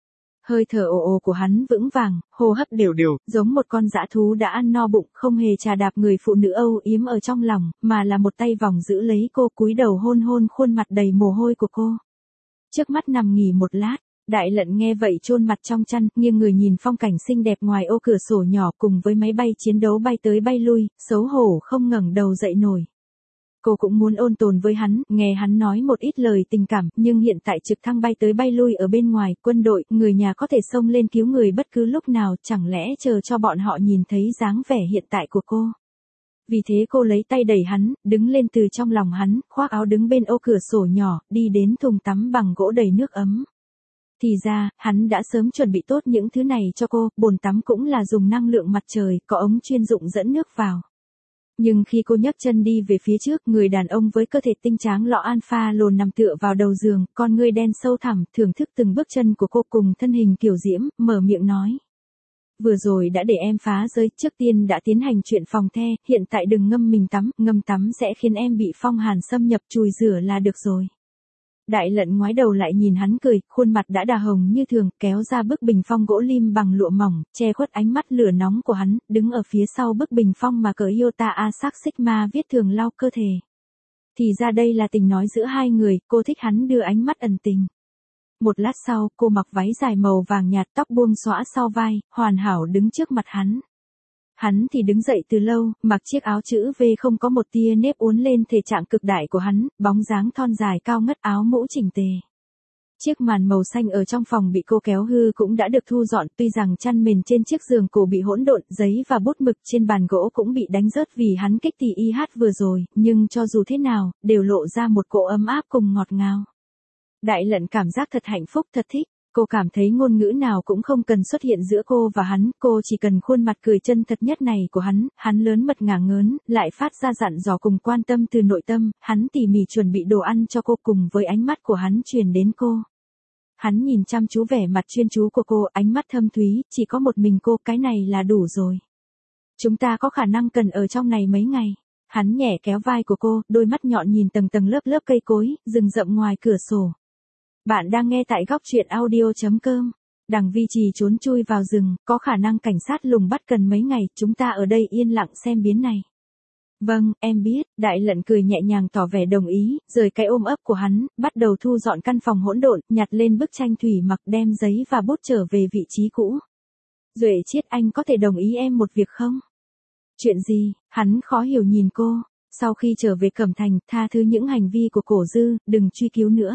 Hơi thở ồ ồ của hắn vững vàng, hô hấp đều đều, giống một con dã thú đã ăn no bụng, không hề chà đạp người phụ nữ âu yếm ở trong lòng, mà là một tay vòng giữ lấy cô, cúi đầu hôn hôn khuôn mặt đầy mồ hôi của cô. Trước mắt nằm nghỉ một lát, Đại Lận nghe vậy chôn mặt trong chăn, nghiêng người nhìn phong cảnh xinh đẹp ngoài ô cửa sổ nhỏ cùng với máy bay chiến đấu bay tới bay lui, xấu hổ không ngẩng đầu dậy nổi. Cô cũng muốn ôn tồn với hắn, nghe hắn nói một ít lời tình cảm, nhưng hiện tại trực thăng bay tới bay lui ở bên ngoài, quân đội, người nhà có thể xông lên cứu người bất cứ lúc nào, chẳng lẽ chờ cho bọn họ nhìn thấy dáng vẻ hiện tại của cô. Vì thế cô lấy tay đẩy hắn, đứng lên từ trong lòng hắn, khoác áo đứng bên ô cửa sổ nhỏ, đi đến thùng tắm bằng gỗ đầy nước ấm. Thì ra, hắn đã sớm chuẩn bị tốt những thứ này cho cô, bồn tắm cũng là dùng năng lượng mặt trời, có ống chuyên dụng dẫn nước vào. Nhưng khi cô nhấc chân đi về phía trước, người đàn ông với cơ thể tinh tráng lọ alpha lồn nằm tựa vào đầu giường, con ngươi đen sâu thẳm, thưởng thức từng bước chân của cô cùng thân hình kiều diễm, mở miệng nói. Vừa rồi đã để em phá giới, trước tiên đã tiến hành chuyện phòng the, hiện tại đừng ngâm mình tắm, ngâm tắm sẽ khiến em bị phong hàn xâm nhập, chùi rửa là được rồi. Đại Lận ngoái đầu lại nhìn hắn cười, khuôn mặt đã đà hồng như thường, kéo ra bức bình phong gỗ lim bằng lụa mỏng, che khuất ánh mắt lửa nóng của hắn, đứng ở phía sau bức bình phong mà cờ Iota Asac Sigma viết thường lau cơ thể. Thì ra đây là tình nói giữa hai người, cô thích hắn đưa ánh mắt ẩn tình. Một lát sau, cô mặc váy dài màu vàng nhạt, tóc buông xõa sau vai, hoàn hảo đứng trước mặt hắn. Hắn thì đứng dậy từ lâu, mặc chiếc áo chữ V không có một tia nếp uốn lên thể trạng cực đại của hắn, bóng dáng thon dài cao ngất, áo mũ chỉnh tề. Chiếc màn màu xanh ở trong phòng bị cô kéo hư cũng đã được thu dọn, tuy rằng chăn mền trên chiếc giường cổ bị hỗn độn, giấy và bút mực trên bàn gỗ cũng bị đánh rớt vì hắn kích tì y hát vừa rồi, nhưng cho dù thế nào, đều lộ ra một cỗ ấm áp cùng ngọt ngào. Đại Lận cảm giác thật hạnh phúc, thật thích. Cô cảm thấy ngôn ngữ nào cũng không cần xuất hiện giữa cô và hắn, cô chỉ cần khuôn mặt cười chân thật nhất này của hắn, hắn lớn mật ngả ngớn, lại phát ra dặn dò cùng quan tâm từ nội tâm, hắn tỉ mỉ chuẩn bị đồ ăn cho cô cùng với ánh mắt của hắn truyền đến cô. Hắn nhìn chăm chú vẻ mặt chuyên chú của cô, ánh mắt thâm thúy, chỉ có một mình cô, cái này là đủ rồi. Chúng ta có khả năng cần ở trong này mấy ngày. Hắn nhẹ kéo vai của cô, đôi mắt nhọn nhìn tầng tầng lớp lớp cây cối, rừng rậm ngoài cửa sổ. Bạn đang nghe tại góc truyện audio chấm com. Đằng Vi Trì trốn chui vào rừng, có khả năng cảnh sát lùng bắt cần mấy ngày, chúng ta ở đây yên lặng xem biến này. Vâng, em biết, Đại Lận cười nhẹ nhàng tỏ vẻ đồng ý, rời cái ôm ấp của hắn, bắt đầu thu dọn căn phòng hỗn độn, nhặt lên bức tranh thủy mặc, đem giấy và bút trở về vị trí cũ. Duệ Chiết, anh có thể đồng ý em một việc không? Chuyện gì? Hắn khó hiểu nhìn cô. Sau khi trở về Cẩm Thành, tha thứ những hành vi của Cổ Dư, đừng truy cứu nữa.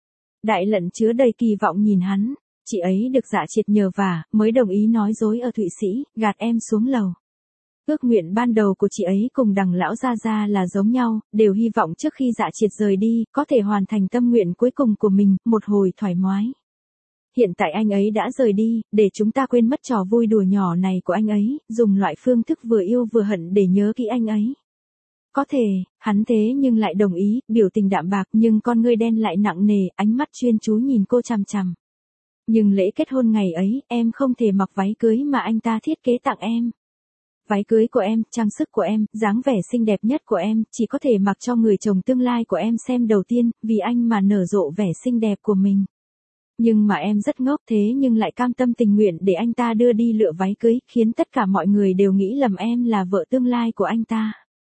Đại Lận chứa đầy kỳ vọng nhìn hắn, chị ấy được Dạ Triệt nhờ vả, mới đồng ý nói dối ở Thụy Sĩ, gạt em xuống lầu. Ước nguyện ban đầu của chị ấy cùng Đằng lão gia gia là giống nhau, đều hy vọng trước khi Dạ Triệt rời đi, có thể hoàn thành tâm nguyện cuối cùng của mình, một hồi thoải mái. Hiện tại anh ấy đã rời đi, để chúng ta quên mất trò vui đùa nhỏ này của anh ấy, dùng loại phương thức vừa yêu vừa hận để nhớ kỹ anh ấy. Có thể, hắn thế nhưng lại đồng ý, biểu tình đạm bạc nhưng con ngươi đen lại nặng nề, ánh mắt chuyên chú nhìn cô chằm chằm. Nhưng lễ kết hôn ngày ấy, em không thể mặc váy cưới mà anh ta thiết kế tặng em. Váy cưới của em, trang sức của em, dáng vẻ xinh đẹp nhất của em, chỉ có thể mặc cho người chồng tương lai của em xem đầu tiên, vì anh mà nở rộ vẻ xinh đẹp của mình. Nhưng mà em rất ngốc thế nhưng lại cam tâm tình nguyện để anh ta đưa đi lựa váy cưới, khiến tất cả mọi người đều nghĩ lầm em là vợ tương lai của anh ta.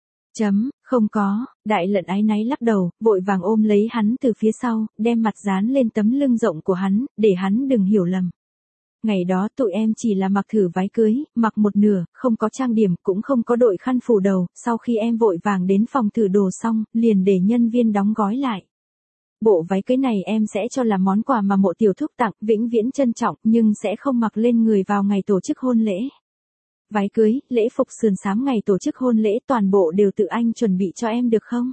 Chấm, không có, Đại Lận áy náy lắc đầu, vội vàng ôm lấy hắn từ phía sau, đem mặt dán lên tấm lưng rộng của hắn, để hắn đừng hiểu lầm. Ngày đó tụi em chỉ là mặc thử váy cưới, mặc một nửa, không có trang điểm, cũng không có đội khăn phủ đầu, sau khi em vội vàng đến phòng thử đồ xong, liền để nhân viên đóng gói lại. Bộ váy cưới này em sẽ cho là món quà mà Mộ tiểu thúc tặng, vĩnh viễn trân trọng, nhưng sẽ không mặc lên người vào ngày tổ chức hôn lễ. Váy cưới, lễ phục sườn xám ngày tổ chức hôn lễ toàn bộ đều tự anh chuẩn bị cho em được không?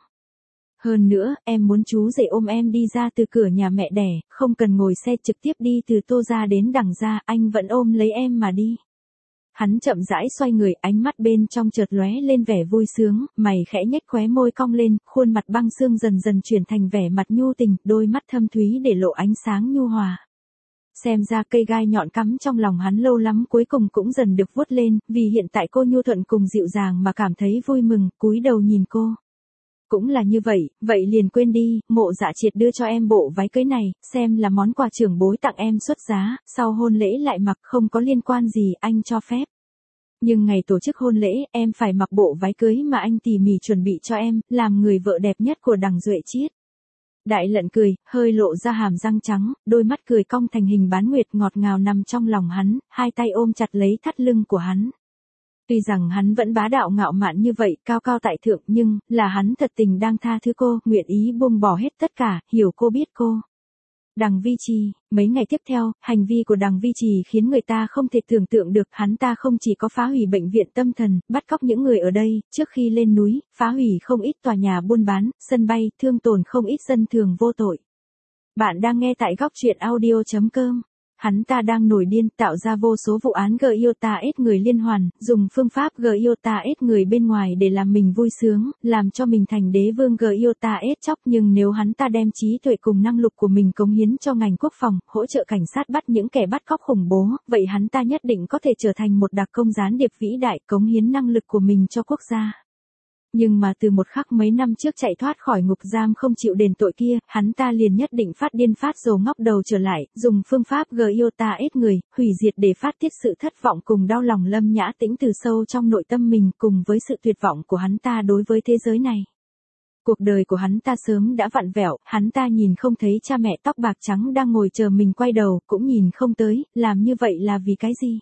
Hơn nữa, em muốn chú rể ôm em đi ra từ cửa nhà mẹ đẻ, không cần ngồi xe trực tiếp đi từ Tô ra đến Đằng ra, anh vẫn ôm lấy em mà đi. Hắn chậm rãi xoay người, ánh mắt bên trong chợt lóe lên vẻ vui sướng, mày khẽ nhếch khóe môi cong lên, khuôn mặt băng xương dần dần chuyển thành vẻ mặt nhu tình, đôi mắt thâm thúy để lộ ánh sáng nhu hòa. Xem ra cây gai nhọn cắm trong lòng hắn lâu lắm cuối cùng cũng dần được vuốt lên, vì hiện tại cô nhu thuận cùng dịu dàng mà cảm thấy vui mừng, cúi đầu nhìn cô. Cũng là như vậy, vậy liền quên đi, Mộ Dạ Triệt đưa cho em bộ váy cưới này, xem là món quà trưởng bối tặng em xuất giá, sau hôn lễ lại mặc không có liên quan gì, anh cho phép. Nhưng ngày tổ chức hôn lễ, em phải mặc bộ váy cưới mà anh tỉ mỉ chuẩn bị cho em, làm người vợ đẹp nhất của Đằng Duệ Chiết. Đại Lận cười, hơi lộ ra hàm răng trắng, đôi mắt cười cong thành hình bán nguyệt ngọt ngào nằm trong lòng hắn, hai tay ôm chặt lấy thắt lưng của hắn. Tuy rằng hắn vẫn bá đạo ngạo mạn như vậy, cao cao tại thượng, nhưng, là hắn thật tình đang tha thứ cô, nguyện ý buông bỏ hết tất cả, hiểu cô biết cô. Đằng Vi Trì, mấy ngày tiếp theo, hành vi của Đằng Vi Trì khiến người ta không thể tưởng tượng được, hắn ta không chỉ có phá hủy bệnh viện tâm thần, bắt cóc những người ở đây, trước khi lên núi, phá hủy không ít tòa nhà buôn bán, sân bay, thương tổn không ít dân thường vô tội. Bạn đang nghe tại góc truyện audio chấm com. Hắn ta đang nổi điên, tạo ra vô số vụ án gờ i o ta ét người liên hoàn, dùng phương pháp gờ i o ta ét người bên ngoài để làm mình vui sướng, làm cho mình thành đế vương gờ i o ta ét chóc. Nhưng nếu hắn ta đem trí tuệ cùng năng lực của mình cống hiến cho ngành quốc phòng, hỗ trợ cảnh sát bắt những kẻ bắt cóc khủng bố, vậy hắn ta nhất định có thể trở thành một đặc công gián điệp vĩ đại, cống hiến năng lực của mình cho quốc gia. Nhưng mà từ một khắc mấy năm trước chạy thoát khỏi ngục giam không chịu đền tội kia, hắn ta liền nhất định phát điên phát rồ ngóc đầu trở lại, dùng phương pháp gờ i o ta ét người, hủy diệt để phát tiết sự thất vọng cùng đau lòng Lâm Nhã Tĩnh từ sâu trong nội tâm mình, cùng với sự tuyệt vọng của hắn ta đối với thế giới này. Cuộc đời của hắn ta sớm đã vặn vẹo, hắn ta nhìn không thấy cha mẹ tóc bạc trắng đang ngồi chờ mình quay đầu, cũng nhìn không tới, làm như vậy là vì cái gì?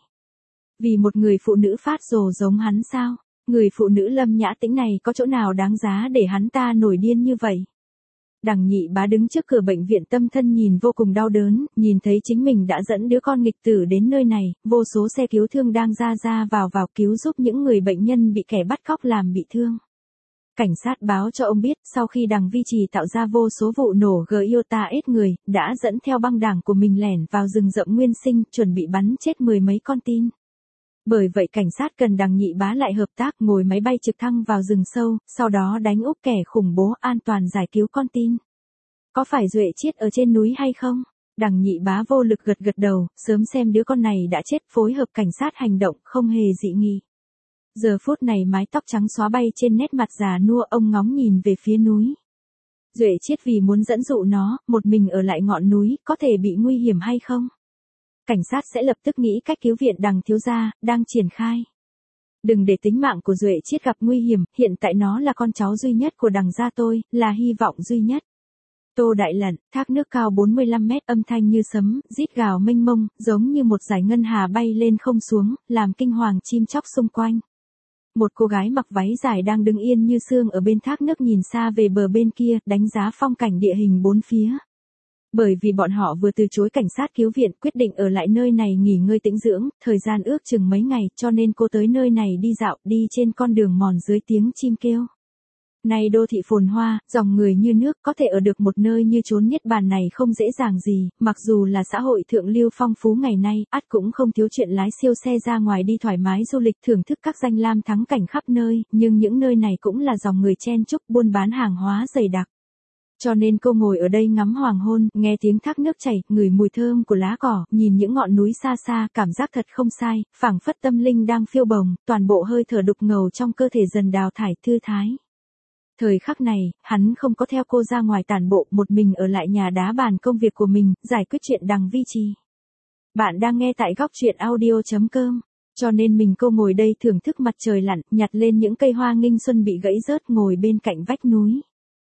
Vì một người phụ nữ phát rồ giống hắn sao? Người phụ nữ Lâm Nhã Tĩnh này có chỗ nào đáng giá để hắn ta nổi điên như vậy? Đằng Nhị Bá đứng trước cửa bệnh viện tâm thân nhìn vô cùng đau đớn, nhìn thấy chính mình đã dẫn đứa con nghịch tử đến nơi này, vô số xe cứu thương đang ra ra vào vào cứu giúp những người bệnh nhân bị kẻ bắt cóc làm bị thương. Cảnh sát báo cho ông biết, sau khi Đằng Vi Trì tạo ra vô số vụ nổ Giota ết người, đã dẫn theo băng đảng của mình lẻn vào rừng rậm nguyên sinh, chuẩn bị bắn chết mười mấy con tin. Bởi vậy cảnh sát cần Đằng Nhị Bá lại hợp tác ngồi máy bay trực thăng vào rừng sâu, sau đó đánh úp kẻ khủng bố an toàn giải cứu con tin. Có phải Duệ Chiết ở trên núi hay không? Đằng Nhị Bá vô lực gật gật đầu, sớm xem đứa con này đã chết, phối hợp cảnh sát hành động, không hề dị nghị. Giờ phút này mái tóc trắng xóa bay trên nét mặt già nua, ông ngóng nhìn về phía núi. Duệ Chiết vì muốn dẫn dụ nó, một mình ở lại ngọn núi, có thể bị nguy hiểm hay không? Cảnh sát sẽ lập tức nghĩ cách cứu viện Đằng thiếu gia, đang triển khai. Đừng để tính mạng của Duệ Chiết gặp nguy hiểm, hiện tại nó là con cháu duy nhất của Đằng gia tôi, là hy vọng duy nhất. Tô Đại Lận, thác nước cao bốn mươi lăm mét, âm thanh như sấm, rít gào mênh mông, giống như một dải ngân hà bay lên không xuống, làm kinh hoàng chim chóc xung quanh. Một cô gái mặc váy dài đang đứng yên như xương ở bên thác nước nhìn xa về bờ bên kia, đánh giá phong cảnh địa hình bốn phía. Bởi vì bọn họ vừa từ chối cảnh sát cứu viện, quyết định ở lại nơi này nghỉ ngơi tĩnh dưỡng, thời gian ước chừng mấy ngày, cho nên cô tới nơi này đi dạo, đi trên con đường mòn dưới tiếng chim kêu. Nay đô thị phồn hoa, dòng người như nước, có thể ở được một nơi như chốn niết bàn này không dễ dàng gì, mặc dù là xã hội thượng lưu phong phú ngày nay, ắt cũng không thiếu chuyện lái siêu xe ra ngoài đi thoải mái du lịch thưởng thức các danh lam thắng cảnh khắp nơi, nhưng những nơi này cũng là dòng người chen chúc buôn bán hàng hóa dày đặc. Cho nên cô ngồi ở đây ngắm hoàng hôn, nghe tiếng thác nước chảy, ngửi mùi thơm của lá cỏ, nhìn những ngọn núi xa xa, cảm giác thật không sai, phảng phất tâm linh đang phiêu bồng, toàn bộ hơi thở đục ngầu trong cơ thể dần đào thải thư thái. Thời khắc này, hắn không có theo cô ra ngoài tản bộ, một mình ở lại nhà đá bàn công việc của mình, giải quyết chuyện Đằng Vi Trì. Bạn đang nghe tại góc truyện audio chấm com, cho nên mình cô ngồi đây thưởng thức mặt trời lặn, nhặt lên những cây hoa nghinh xuân bị gãy rớt, ngồi bên cạnh vách núi.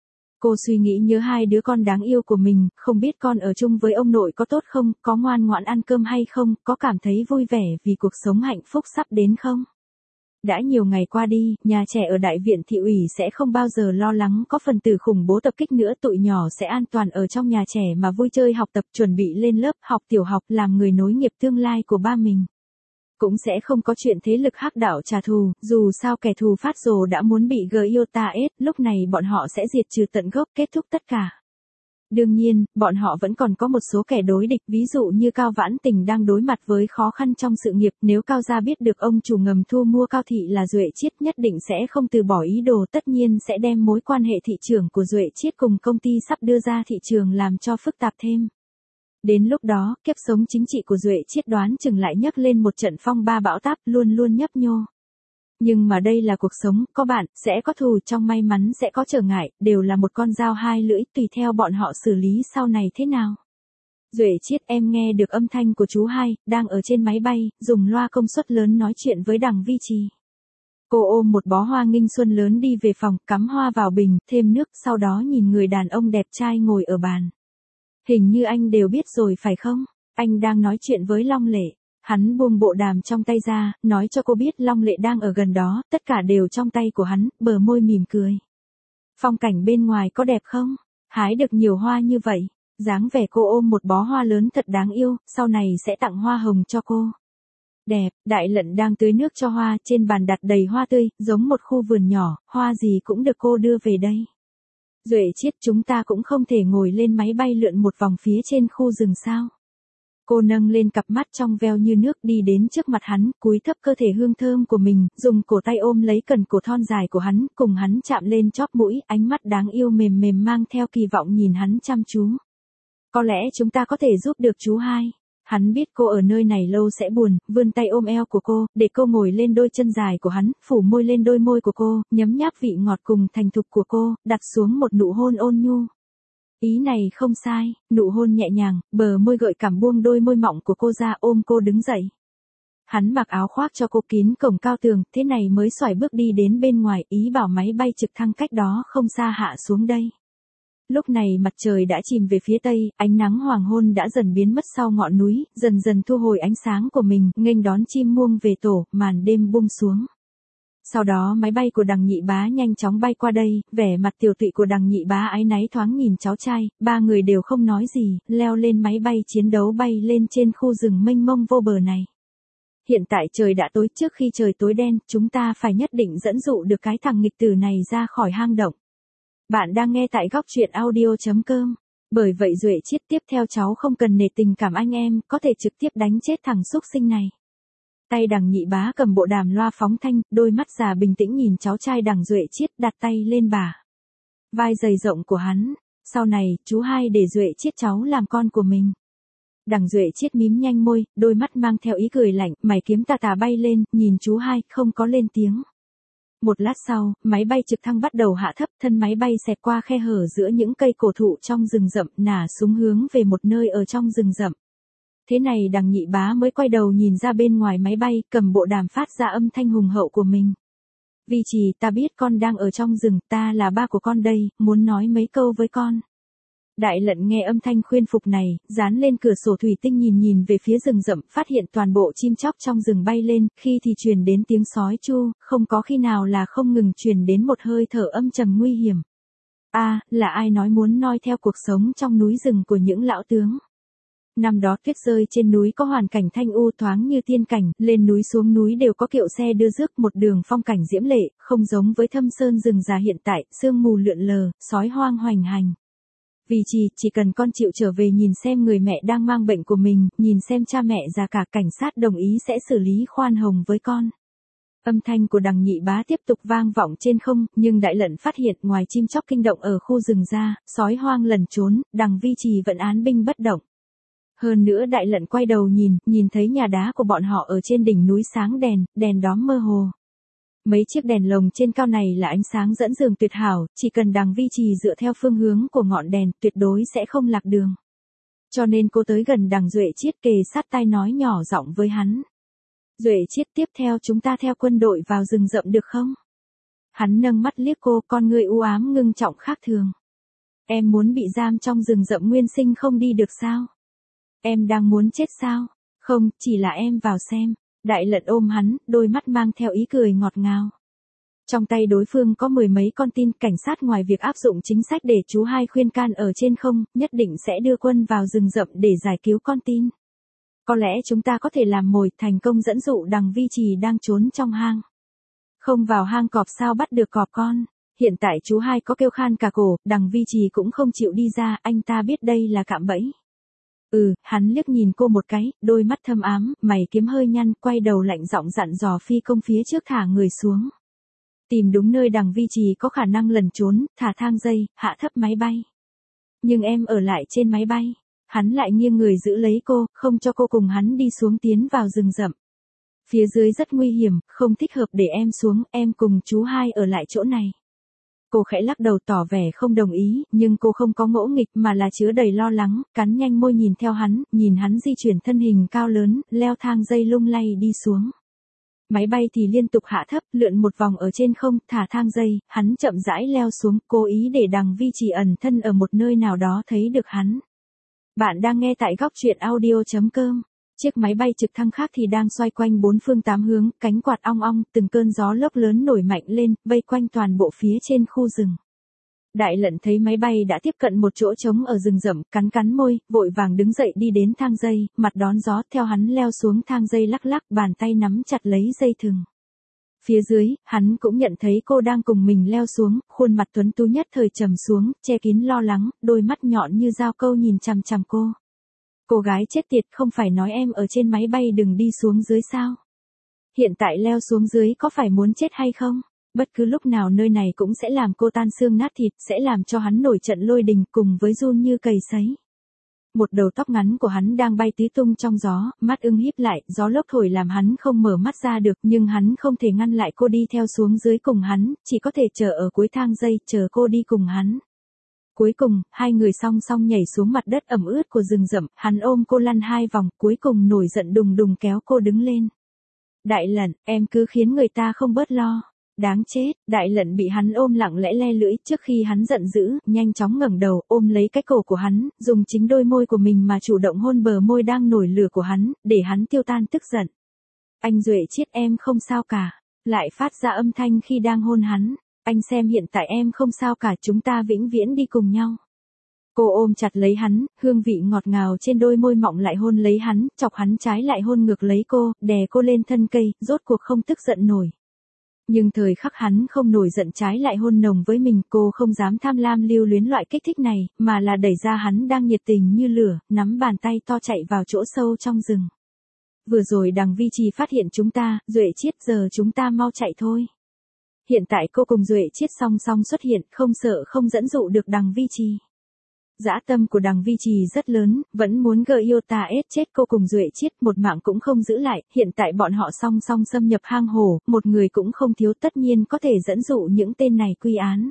Cô suy nghĩ nhớ hai đứa con đáng yêu của mình, không biết con ở chung với ông nội có tốt không, có ngoan ngoãn ăn cơm hay không, có cảm thấy vui vẻ vì cuộc sống hạnh phúc sắp đến không? Đã nhiều ngày qua đi, nhà trẻ ở đại viện thị ủy sẽ không bao giờ lo lắng có phần tử khủng bố tập kích nữa, tụi nhỏ sẽ an toàn ở trong nhà trẻ mà vui chơi học tập, chuẩn bị lên lớp học tiểu học, làm người nối nghiệp tương lai của ba mình. Cũng sẽ không có chuyện thế lực hắc đạo trả thù, dù sao kẻ thù phát rồ đã muốn bị Giota ết, lúc này bọn họ sẽ diệt trừ tận gốc, kết thúc tất cả. Đương nhiên, bọn họ vẫn còn có một số kẻ đối địch, ví dụ như Cao Vãn Tình đang đối mặt với khó khăn trong sự nghiệp, nếu Cao gia biết được ông chủ ngầm thu mua Cao thị là Duệ Chiết, nhất định sẽ không từ bỏ ý đồ, tất nhiên sẽ đem mối quan hệ thị trường của Duệ Chiết cùng công ty sắp đưa ra thị trường làm cho phức tạp thêm. Đến lúc đó, kiếp sống chính trị của Duệ Chiết đoán chừng lại nhấc lên một trận phong ba bão táp, luôn luôn nhấp nhô. Nhưng mà đây là cuộc sống, có bạn, sẽ có thù, trong may mắn sẽ có trở ngại, đều là một con dao hai lưỡi, tùy theo bọn họ xử lý sau này thế nào. Duệ Chiết, em nghe được âm thanh của chú hai, đang ở trên máy bay, dùng loa công suất lớn nói chuyện với Đằng Vi Trì. Cô ôm một bó hoa nghinh xuân lớn đi về phòng, cắm hoa vào bình, thêm nước, sau đó nhìn người đàn ông đẹp trai ngồi ở bàn. Hình như anh đều biết rồi phải không? Anh đang nói chuyện với Long Lệ. Hắn buông bộ đàm trong tay ra, nói cho cô biết Long Lệ đang ở gần đó, tất cả đều trong tay của hắn, bờ môi mỉm cười. Phong cảnh bên ngoài có đẹp không? Hái được nhiều hoa như vậy. Dáng vẻ cô ôm một bó hoa lớn thật đáng yêu, sau này sẽ tặng hoa hồng cho cô. Đẹp, Đại Lận đang tưới nước cho hoa, trên bàn đặt đầy hoa tươi, giống một khu vườn nhỏ, hoa gì cũng được cô đưa về đây. Duệ Chiết, chúng ta cũng không thể ngồi lên máy bay lượn một vòng phía trên khu rừng sao? Cô nâng lên cặp mắt trong veo như nước, đi đến trước mặt hắn, cúi thấp cơ thể hương thơm của mình, dùng cổ tay ôm lấy cần cổ thon dài của hắn, cùng hắn chạm lên chóp mũi, ánh mắt đáng yêu mềm mềm mang theo kỳ vọng nhìn hắn chăm chú. Có lẽ chúng ta có thể giúp được chú hai. Hắn biết cô ở nơi này lâu sẽ buồn, vươn tay ôm eo của cô, để cô ngồi lên đôi chân dài của hắn, phủ môi lên đôi môi của cô, nhấm nháp vị ngọt cùng thành thục của cô, đặt xuống một nụ hôn ôn nhu. Ý này không sai, nụ hôn nhẹ nhàng, bờ môi gợi cảm buông đôi môi mọng của cô ra, ôm cô đứng dậy. Hắn mặc áo khoác cho cô kín cổng cao tường, thế này mới xoải bước đi đến bên ngoài, ý bảo máy bay trực thăng cách đó không xa hạ xuống đây. Lúc này mặt trời đã chìm về phía tây, ánh nắng hoàng hôn đã dần biến mất sau ngọn núi, dần dần thu hồi ánh sáng của mình, nghênh đón chim muông về tổ, màn đêm buông xuống. Sau đó máy bay của Đằng Nhị Bá nhanh chóng bay qua đây, vẻ mặt tiều tụy của Đằng Nhị Bá áy náy thoáng nhìn cháu trai, ba người đều không nói gì, leo lên máy bay chiến đấu bay lên trên khu rừng mênh mông vô bờ này. Hiện tại trời đã tối, trước khi trời tối đen, chúng ta phải nhất định dẫn dụ được cái thằng nghịch tử này ra khỏi hang động. Bạn đang nghe tại góc truyện audio chấm com. Bởi vậy Duệ Chiết tiếp theo cháu không cần nể tình cảm anh em, có thể trực tiếp đánh chết thằng xúc sinh này. Tay Đằng Nhị Bá cầm bộ đàm loa phóng thanh, đôi mắt già bình tĩnh nhìn cháu trai Đằng Duệ Chiết đặt tay lên bả vai dày rộng của hắn. Sau này, chú hai để Duệ Chiết cháu làm con của mình. Đằng Duệ Chiết mím nhanh môi, đôi mắt mang theo ý cười lạnh, mày kiếm tà tà bay lên, nhìn chú hai, không có lên tiếng. Một lát sau, máy bay trực thăng bắt đầu hạ thấp, thân máy bay xẹt qua khe hở giữa những cây cổ thụ trong rừng rậm, nả súng hướng về một nơi ở trong rừng rậm. Thế này Đằng Nhị Bá mới quay đầu nhìn ra bên ngoài máy bay, cầm bộ đàm phát ra âm thanh hùng hậu của mình. Vì chỉ ta biết con đang ở trong rừng, ta là ba của con đây, muốn nói mấy câu với con. Đại Lận nghe âm thanh khuyên phục này, dán lên cửa sổ thủy tinh nhìn nhìn về phía rừng rậm, phát hiện toàn bộ chim chóc trong rừng bay lên, khi thì truyền đến tiếng sói chu, không có khi nào là không ngừng truyền đến một hơi thở âm trầm nguy hiểm. A, à, là ai nói muốn noi theo cuộc sống trong núi rừng của những lão tướng. Năm đó tuyết rơi trên núi có hoàn cảnh thanh u thoáng như tiên cảnh, lên núi xuống núi đều có kiệu xe đưa rước, một đường phong cảnh diễm lệ, không giống với thâm sơn rừng già hiện tại, sương mù lượn lờ, sói hoang hoành hành. Vì chỉ, chỉ cần con chịu trở về nhìn xem người mẹ đang mang bệnh của mình, nhìn xem cha mẹ già cả, cảnh sát đồng ý sẽ xử lý khoan hồng với con. Âm thanh của Đằng Nhị Bá tiếp tục vang vọng trên không, nhưng Đại Lận phát hiện ngoài chim chóc kinh động ở khu rừng ra, sói hoang lẩn trốn, Đằng Vi Trì vẫn án binh bất động. Hơn nữa Đại Lận quay đầu nhìn, nhìn thấy nhà đá của bọn họ ở trên đỉnh núi sáng đèn, đèn đóm mơ hồ. Mấy chiếc đèn lồng trên cao này là ánh sáng dẫn đường tuyệt hảo, chỉ cần Đằng Vi Trì dựa theo phương hướng của ngọn đèn, tuyệt đối sẽ không lạc đường. Cho nên cô tới gần Đằng Duệ Chiết kề sát tai nói nhỏ giọng với hắn. Duệ Chiết, tiếp theo chúng ta theo quân đội vào rừng rậm được không? Hắn nâng mắt liếc cô, con người u ám ngưng trọng khác thường. Em muốn bị giam trong rừng rậm nguyên sinh không đi được sao? Em đang muốn chết sao? Không, chỉ là em vào xem. Đại Lận ôm hắn, đôi mắt mang theo ý cười ngọt ngào. Trong tay đối phương có mười mấy con tin, cảnh sát ngoài việc áp dụng chính sách để chú hai khuyên can ở trên không, nhất định sẽ đưa quân vào rừng rậm để giải cứu con tin. Có lẽ chúng ta có thể làm mồi, thành công dẫn dụ Đằng Vi Trì đang trốn trong hang. Không vào hang cọp sao bắt được cọp con. Hiện tại chú hai có kêu khan cả cổ, Đằng Vi Trì cũng không chịu đi ra, anh ta biết đây là cạm bẫy. Ừ, hắn liếc nhìn cô một cái, đôi mắt thâm ám, mày kiếm hơi nhăn, quay đầu lạnh giọng dặn dò phi công phía trước thả người xuống. Tìm đúng nơi Đằng Vi Trì có khả năng lẩn trốn, thả thang dây, hạ thấp máy bay. Nhưng em ở lại trên máy bay. Hắn lại nghiêng người giữ lấy cô, không cho cô cùng hắn đi xuống tiến vào rừng rậm. Phía dưới rất nguy hiểm, không thích hợp để em xuống, em cùng chú hai ở lại chỗ này. Cô khẽ lắc đầu tỏ vẻ không đồng ý, nhưng cô không có ngỗ nghịch mà là chứa đầy lo lắng, cắn nhanh môi nhìn theo hắn, nhìn hắn di chuyển thân hình cao lớn, leo thang dây lung lay đi xuống. Máy bay thì liên tục hạ thấp, lượn một vòng ở trên không, thả thang dây, hắn chậm rãi leo xuống, cố ý để Đằng Vi Trì ẩn thân ở một nơi nào đó thấy được hắn. Bạn đang nghe tại góc truyện audio chấm com. Chiếc máy bay trực thăng khác thì đang xoay quanh bốn phương tám hướng, cánh quạt ong ong, từng cơn gió lốc lớn nổi mạnh lên, vây quanh toàn bộ phía trên khu rừng. Đại Lận thấy máy bay đã tiếp cận một chỗ trống ở rừng rậm, cắn cắn môi, vội vàng đứng dậy đi đến thang dây, mặt đón gió, theo hắn leo xuống thang dây lắc lắc, bàn tay nắm chặt lấy dây thừng. Phía dưới, hắn cũng nhận thấy cô đang cùng mình leo xuống, khuôn mặt tuấn tú nhất thời trầm xuống, che kín lo lắng, đôi mắt nhọn như dao câu nhìn chằm chằm cô. Cô gái chết tiệt, không phải nói em ở trên máy bay đừng đi xuống dưới sao? Hiện tại leo xuống dưới có phải muốn chết hay không? Bất cứ lúc nào nơi này cũng sẽ làm cô tan xương nát thịt, sẽ làm cho hắn nổi trận lôi đình cùng với run như cầy sấy. Một đầu tóc ngắn của hắn đang bay tứ tung trong gió, mắt ưng híp lại, gió lốc thổi làm hắn không mở mắt ra được, nhưng hắn không thể ngăn lại cô đi theo xuống dưới cùng hắn, chỉ có thể chờ ở cuối thang dây, chờ cô đi cùng hắn. Cuối cùng, hai người song song nhảy xuống mặt đất ẩm ướt của rừng rậm, hắn ôm cô lăn hai vòng, cuối cùng nổi giận đùng đùng kéo cô đứng lên. Đại Lận, em cứ khiến người ta không bớt lo. Đáng chết, Đại Lận bị hắn ôm lặng lẽ le lưỡi, trước khi hắn giận dữ, nhanh chóng ngẩng đầu, ôm lấy cái cổ của hắn, dùng chính đôi môi của mình mà chủ động hôn bờ môi đang nổi lửa của hắn, để hắn tiêu tan tức giận. Anh Duệ Chiết, em không sao cả. lại phát ra âm thanh khi đang hôn hắn. Anh xem hiện tại em không sao cả, chúng ta vĩnh viễn đi cùng nhau. Cô ôm chặt lấy hắn, hương vị ngọt ngào trên đôi môi mọng lại hôn lấy hắn, chọc hắn trái lại hôn ngược lấy cô, đè cô lên thân cây, rốt cuộc không tức giận nổi. Nhưng thời khắc hắn không nổi giận trái lại hôn nồng với mình, cô không dám tham lam lưu luyến loại kích thích này, mà là đẩy ra hắn đang nhiệt tình như lửa, nắm bàn tay to chạy vào chỗ sâu trong rừng. Vừa rồi Đằng Vi Trì phát hiện chúng ta, Duệ Chiết, giờ chúng ta mau chạy thôi. Hiện tại cô cùng Duệ Chiết song song xuất hiện, không sợ không dẫn dụ được Đằng Vi Trì. Dã tâm của Đằng Vi Trì rất lớn, vẫn muốn gợi yêu ta ết chết cô cùng Duệ Chiết, một mạng cũng không giữ lại. Hiện tại bọn họ song song xâm nhập hang hổ, một người cũng không thiếu, tất nhiên có thể dẫn dụ những tên này quy án.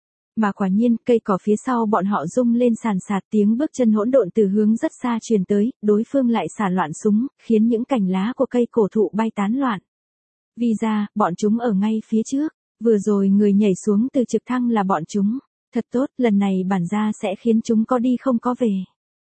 Mà quả nhiên, cây cỏ phía sau bọn họ rung lên sàn sạt, tiếng bước chân hỗn độn từ hướng rất xa truyền tới, đối phương lại xả loạn súng, khiến những cành lá của cây cổ thụ bay tán loạn. Vì ra, bọn chúng ở ngay phía trước, vừa rồi người nhảy xuống từ trực thăng là bọn chúng. Thật tốt, lần này bản gia sẽ khiến chúng có đi không có về.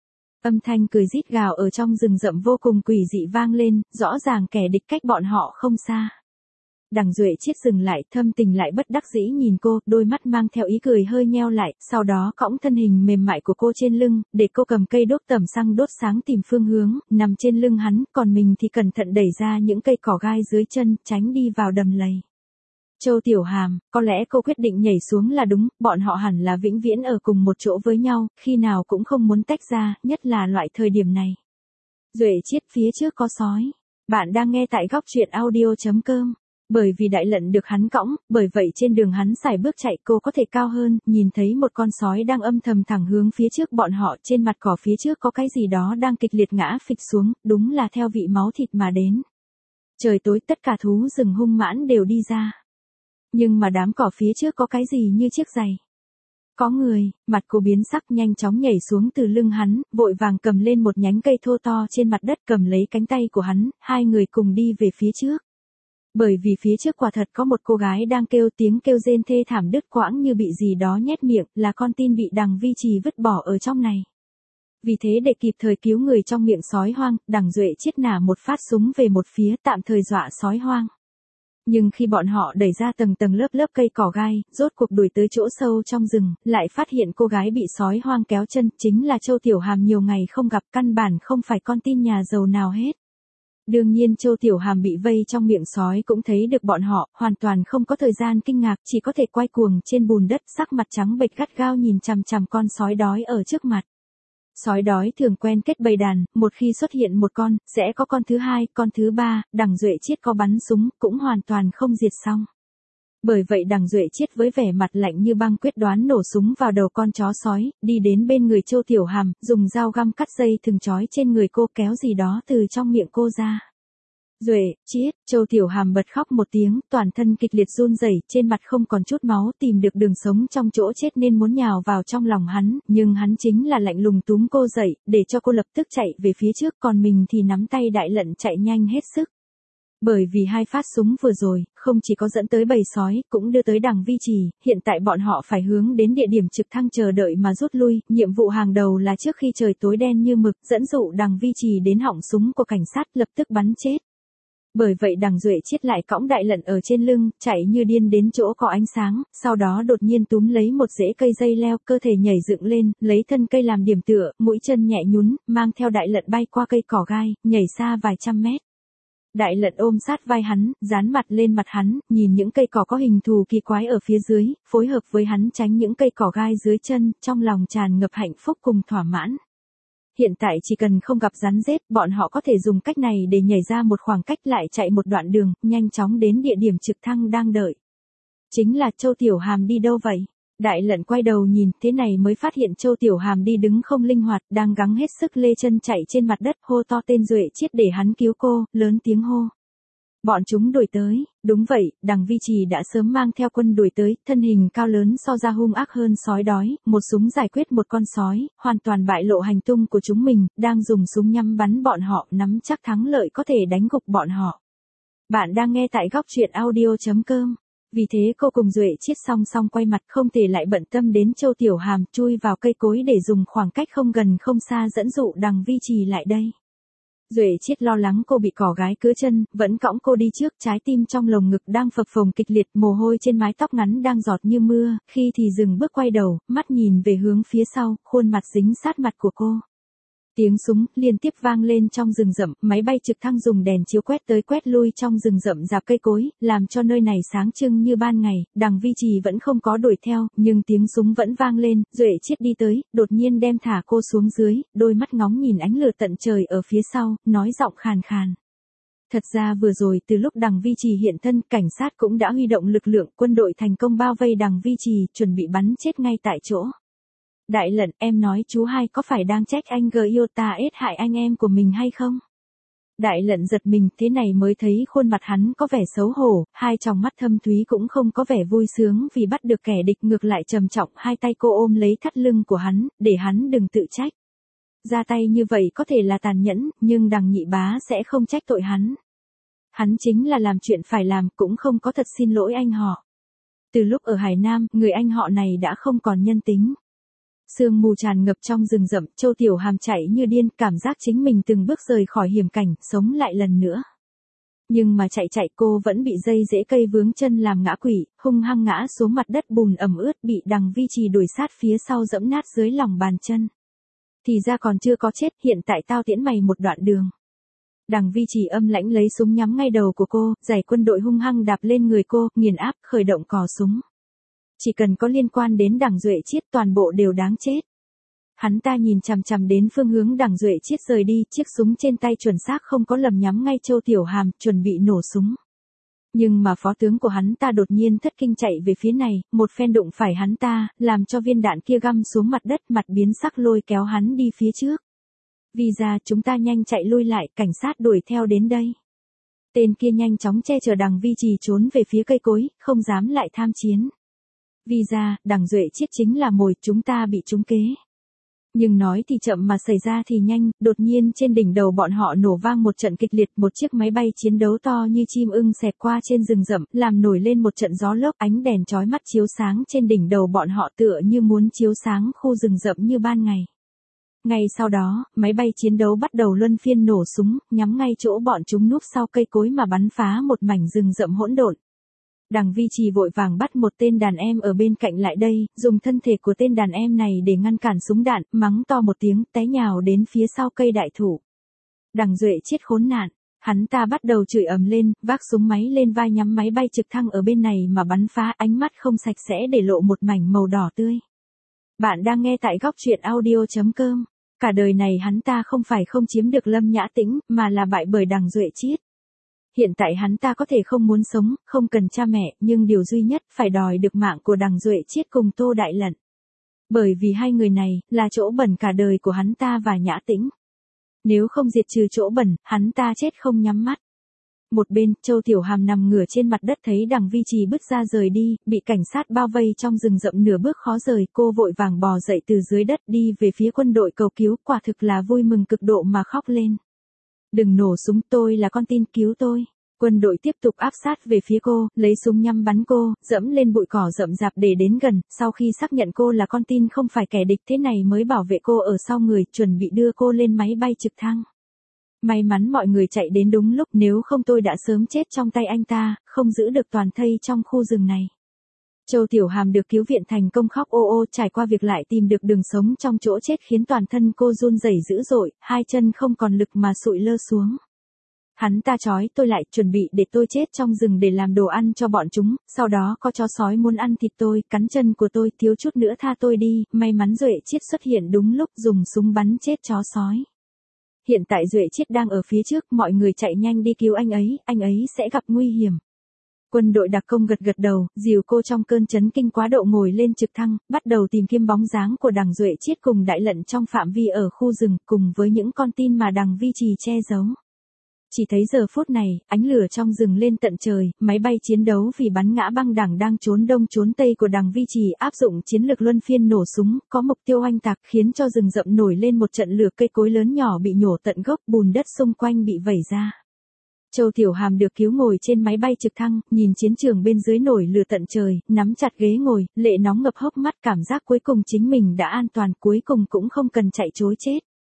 Âm thanh cười rít gào ở trong rừng rậm vô cùng quỷ dị vang lên, rõ ràng kẻ địch cách bọn họ không xa. Đằng Duệ Chiết dừng lại, thâm tình lại bất đắc dĩ nhìn cô, đôi mắt mang theo ý cười hơi nheo lại, sau đó cõng thân hình mềm mại của cô trên lưng, để cô cầm cây đốt tẩm xăng đốt sáng tìm phương hướng, nằm trên lưng hắn, còn mình thì cẩn thận đẩy ra những cây cỏ gai dưới chân, tránh đi vào đầm lầy. Châu Tiểu Hàm, có lẽ cô quyết định nhảy xuống là đúng, bọn họ hẳn là vĩnh viễn ở cùng một chỗ với nhau, khi nào cũng không muốn tách ra, nhất là loại thời điểm này. Duệ Chiết, phía trước có sói. Bạn đang nghe tại góc truyện audio chấm com. Bởi vì đại lận được hắn cõng, bởi vậy trên đường hắn sải bước chạy cô có thể cao hơn, nhìn thấy một con sói đang âm thầm thẳng hướng phía trước bọn họ, trên mặt cỏ phía trước có cái gì đó đang kịch liệt ngã phịch xuống, đúng là theo vị máu thịt mà đến. Trời tối tất cả thú rừng hung mãn đều đi ra. Nhưng mà đám cỏ phía trước có cái gì như chiếc giày. Có người, mặt cô biến sắc nhanh chóng nhảy xuống từ lưng hắn, vội vàng cầm lên một nhánh cây thô to trên mặt đất cầm lấy cánh tay của hắn, hai người cùng đi về phía trước. Bởi vì phía trước quả thật có một cô gái đang kêu, tiếng kêu rên thê thảm đứt quãng như bị gì đó nhét miệng, là con tin bị Đằng Vi Trì vứt bỏ ở trong này. Vì thế để kịp thời cứu người trong miệng sói hoang, Đằng Duệ Chiết nả một phát súng về một phía, tạm thời dọa sói hoang. Nhưng khi bọn họ đẩy ra tầng tầng lớp lớp cây cỏ gai, rốt cuộc đuổi tới chỗ sâu trong rừng, lại phát hiện cô gái bị sói hoang kéo chân, chính là Châu Tiểu Hàm nhiều ngày không gặp, căn bản không phải con tin nhà giàu nào hết. Đương nhiên Châu Tiểu Hàm bị vây trong miệng sói cũng thấy được bọn họ, hoàn toàn không có thời gian kinh ngạc, chỉ có thể quay cuồng trên bùn đất, sắc mặt trắng bệch gắt gao nhìn chằm chằm con sói đói ở trước mặt. Sói đói thường quen kết bầy đàn, một khi xuất hiện một con, sẽ có con thứ hai, con thứ ba, Đằng Duệ Chiết có bắn súng, cũng hoàn toàn không diệt xong. Bởi vậy Đằng Duệ Chiết với vẻ mặt lạnh như băng quyết đoán nổ súng vào đầu con chó sói, đi đến bên người Châu Tiểu Hàm, dùng dao găm cắt dây thừng trói trên người cô, kéo gì đó từ trong miệng cô ra. Duệ Chiết, Châu Tiểu Hàm bật khóc một tiếng, toàn thân kịch liệt run rẩy, trên mặt không còn chút máu, tìm được đường sống trong chỗ chết nên muốn nhào vào trong lòng hắn, nhưng hắn chính là lạnh lùng túm cô dậy, để cho cô lập tức chạy về phía trước, còn mình thì nắm tay đại lận chạy nhanh hết sức. Bởi vì hai phát súng vừa rồi, không chỉ có dẫn tới bầy sói, cũng đưa tới Đằng Vi Trì, hiện tại bọn họ phải hướng đến địa điểm trực thăng chờ đợi mà rút lui, nhiệm vụ hàng đầu là trước khi trời tối đen như mực, dẫn dụ Đằng Vi Trì đến họng súng của cảnh sát, lập tức bắn chết. Bởi vậy Đằng Duệ Chiết lại cõng đại lận ở trên lưng, chạy như điên đến chỗ có ánh sáng, sau đó đột nhiên túm lấy một rễ cây dây leo, cơ thể nhảy dựng lên, lấy thân cây làm điểm tựa, mũi chân nhẹ nhún, mang theo đại lận bay qua cây cỏ gai, nhảy xa vài trăm mét. Đại lận ôm sát vai hắn, dán mặt lên mặt hắn, nhìn những cây cỏ có hình thù kỳ quái ở phía dưới, phối hợp với hắn tránh những cây cỏ gai dưới chân, trong lòng tràn ngập hạnh phúc cùng thỏa mãn. Hiện tại chỉ cần không gặp rắn rết, bọn họ có thể dùng cách này để nhảy ra một khoảng cách, lại chạy một đoạn đường, nhanh chóng đến địa điểm trực thăng đang đợi. Chính là Châu Tiểu Hàm đi đâu vậy? Đại lận quay đầu nhìn, thế này mới phát hiện Châu Tiểu Hàm đi đứng không linh hoạt, đang gắng hết sức lê chân chạy trên mặt đất, hô to tên Duệ Chiết để hắn cứu cô, lớn tiếng hô. Bọn chúng đuổi tới, đúng vậy, Đằng Vi Trì đã sớm mang theo quân đuổi tới, thân hình cao lớn so ra hung ác hơn sói đói, một súng giải quyết một con sói, hoàn toàn bại lộ hành tung của chúng mình, đang dùng súng nhắm bắn bọn họ, nắm chắc thắng lợi có thể đánh gục bọn họ. Bạn đang nghe tại góc truyện audio chấm com. Vì thế cô cùng Duệ Chiết song song quay mặt, không thể lại bận tâm đến Châu Tiểu Hàm, chui vào cây cối để dùng khoảng cách không gần không xa dẫn dụ Đằng Vi Trì lại đây. Duệ Chiết lo lắng cô bị cỏ gái cứa chân, vẫn cõng cô đi trước, trái tim trong lồng ngực đang phập phồng kịch liệt, mồ hôi trên mái tóc ngắn đang giọt như mưa, khi thì dừng bước quay đầu, mắt nhìn về hướng phía sau, khuôn mặt dính sát mặt của cô. Tiếng súng liên tiếp vang lên trong rừng rậm, máy bay trực thăng dùng đèn chiếu quét tới quét lui trong rừng rậm rạp cây cối, làm cho nơi này sáng trưng như ban ngày. Đằng Vi Trì vẫn không có đuổi theo, nhưng tiếng súng vẫn vang lên. Duệ Chiết đi tới, đột nhiên đem thả cô xuống dưới, đôi mắt ngóng nhìn ánh lửa tận trời ở phía sau, nói giọng khàn khàn. Thật ra vừa rồi từ lúc Đằng Vi Trì hiện thân, cảnh sát cũng đã huy động lực lượng, quân đội thành công bao vây Đằng Vi Trì, chuẩn bị bắn chết ngay tại chỗ. Đại Lận, em nói chú hai có phải đang trách anh Giota ết hại anh em của mình hay không? Đại Lận giật mình, thế này mới thấy khuôn mặt hắn có vẻ xấu hổ, hai tròng mắt thâm thúy cũng không có vẻ vui sướng vì bắt được kẻ địch, ngược lại trầm trọng, hai tay cô ôm lấy thắt lưng của hắn, để hắn đừng tự trách. Ra tay như vậy có thể là tàn nhẫn, nhưng Đằng nhị bá sẽ không trách tội hắn. Hắn chính là làm chuyện phải làm, cũng không có thật xin lỗi anh họ. Từ lúc ở Hải Nam, người anh họ này đã không còn nhân tính. Sương mù tràn ngập trong rừng rậm, Châu Tiểu Hàm chạy như điên, cảm giác chính mình từng bước rời khỏi hiểm cảnh, sống lại lần nữa. Nhưng mà chạy chạy cô vẫn bị dây rễ cây vướng chân làm ngã quỵ, hung hăng ngã xuống mặt đất bùn ẩm ướt, bị Đằng Vi Trì đuổi sát phía sau dẫm nát dưới lòng bàn chân. Thì ra còn chưa có chết, hiện tại tao tiễn mày một đoạn đường. Đằng Vi Trì âm lãnh lấy súng nhắm ngay đầu của cô, giày quân đội hung hăng đạp lên người cô, nghiền áp, khởi động cò súng. Chỉ cần có liên quan đến Đằng Duệ Chiết toàn bộ đều đáng chết. Hắn ta nhìn chằm chằm đến phương hướng Đằng Duệ Chiết rời đi, chiếc súng trên tay chuẩn xác không có lầm nhắm ngay Châu Tiểu Hàm, chuẩn bị nổ súng. Nhưng mà phó tướng của hắn ta đột nhiên thất kinh chạy về phía này, một phen đụng phải hắn ta, làm cho viên đạn kia găm xuống mặt đất, mặt biến sắc lôi kéo hắn đi phía trước. Vì ra chúng ta nhanh chạy lui lại, cảnh sát đuổi theo đến đây. Tên kia nhanh chóng che chở Đằng Vi Trì trốn về phía cây cối, không dám lại tham chiến. Vì ra, Đằng Duệ Chiết chính là mồi, chúng ta bị trúng kế. Nhưng nói thì chậm mà xảy ra thì nhanh, đột nhiên trên đỉnh đầu bọn họ nổ vang một trận kịch liệt, một chiếc máy bay chiến đấu to như chim ưng xẹt qua trên rừng rậm, làm nổi lên một trận gió lốc, ánh đèn chói mắt chiếu sáng trên đỉnh đầu bọn họ tựa như muốn chiếu sáng khu rừng rậm như ban ngày. Ngay sau đó, máy bay chiến đấu bắt đầu luân phiên nổ súng, nhắm ngay chỗ bọn chúng núp sau cây cối mà bắn phá một mảnh rừng rậm hỗn độn. Đằng Vi Trì vội vàng bắt một tên đàn em ở bên cạnh lại đây, dùng thân thể của tên đàn em này để ngăn cản súng đạn, mắng to một tiếng, té nhào đến phía sau cây đại thụ. Đằng Duệ Chiết khốn nạn, hắn ta bắt đầu chửi ầm lên, vác súng máy lên vai nhắm máy bay trực thăng ở bên này mà bắn phá, ánh mắt không sạch sẽ để lộ một mảnh màu đỏ tươi. Bạn đang nghe tại góc truyện audio chấm com. Cả đời này hắn ta không phải không chiếm được Lâm Nhã Tĩnh, mà là bại bởi Đằng Duệ Chiết. Hiện tại hắn ta có thể không muốn sống, không cần cha mẹ, nhưng điều duy nhất phải đòi được mạng của Đằng Duệ Chiết cùng Tô Đại Lận. Bởi vì hai người này, là chỗ bẩn cả đời của hắn ta và Nhã Tĩnh. Nếu không diệt trừ chỗ bẩn, hắn ta chết không nhắm mắt. Một bên, Châu Tiểu Hàm nằm ngửa trên mặt đất thấy Đằng Vi Trì bứt ra rời đi, bị cảnh sát bao vây trong rừng rậm nửa bước khó rời, cô vội vàng bò dậy từ dưới đất đi về phía quân đội cầu cứu, quả thực là vui mừng cực độ mà khóc lên. Đừng nổ súng, tôi là con tin, cứu tôi. Quân đội tiếp tục áp sát về phía cô, lấy súng nhắm bắn cô, dẫm lên bụi cỏ rậm rạp để đến gần, sau khi xác nhận cô là con tin không phải kẻ địch thế này mới bảo vệ cô ở sau người, chuẩn bị đưa cô lên máy bay trực thăng. May mắn mọi người chạy đến đúng lúc, nếu không tôi đã sớm chết trong tay anh ta, không giữ được toàn thây trong khu rừng này. Châu Tiểu Hàm được cứu viện thành công, khóc ô ô, trải qua việc lại tìm được đường sống trong chỗ chết khiến toàn thân cô run rẩy dữ dội, hai chân không còn lực mà sụi lơ xuống. Hắn ta trói tôi lại, chuẩn bị để tôi chết trong rừng để làm đồ ăn cho bọn chúng, sau đó có chó sói muốn ăn thịt tôi, cắn chân của tôi, thiếu chút nữa tha tôi đi, may mắn Duệ Chiết xuất hiện đúng lúc, dùng súng bắn chết chó sói. Hiện tại Duệ Chiết đang ở phía trước, mọi người chạy nhanh đi cứu anh ấy, anh ấy sẽ gặp nguy hiểm. Quân đội đặc công gật gật đầu, dìu cô trong cơn chấn kinh quá độ ngồi lên trực thăng, bắt đầu tìm kiếm bóng dáng của Đằng Duệ Chiết cùng Đại Lận trong phạm vi ở khu rừng, cùng với những con tin mà Đằng Vi Trì che giấu. Chỉ thấy giờ phút này, ánh lửa trong rừng lên tận trời, máy bay chiến đấu vì bắn ngã băng đảng đang trốn đông trốn tây của Đằng Vi Trì áp dụng chiến lược luân phiên nổ súng, có mục tiêu oanh tạc, khiến cho rừng rậm nổi lên một trận lửa, cây cối lớn nhỏ bị nhổ tận gốc, bùn đất xung quanh bị vẩy ra. Châu Tiểu Hàm được cứu ngồi trên máy bay trực thăng, nhìn chiến trường bên dưới nổi lửa tận trời, nắm chặt ghế ngồi, lệ nóng ngập hốc mắt, cảm giác cuối cùng chính mình đã an toàn, cuối cùng cũng không cần chạy trối chết.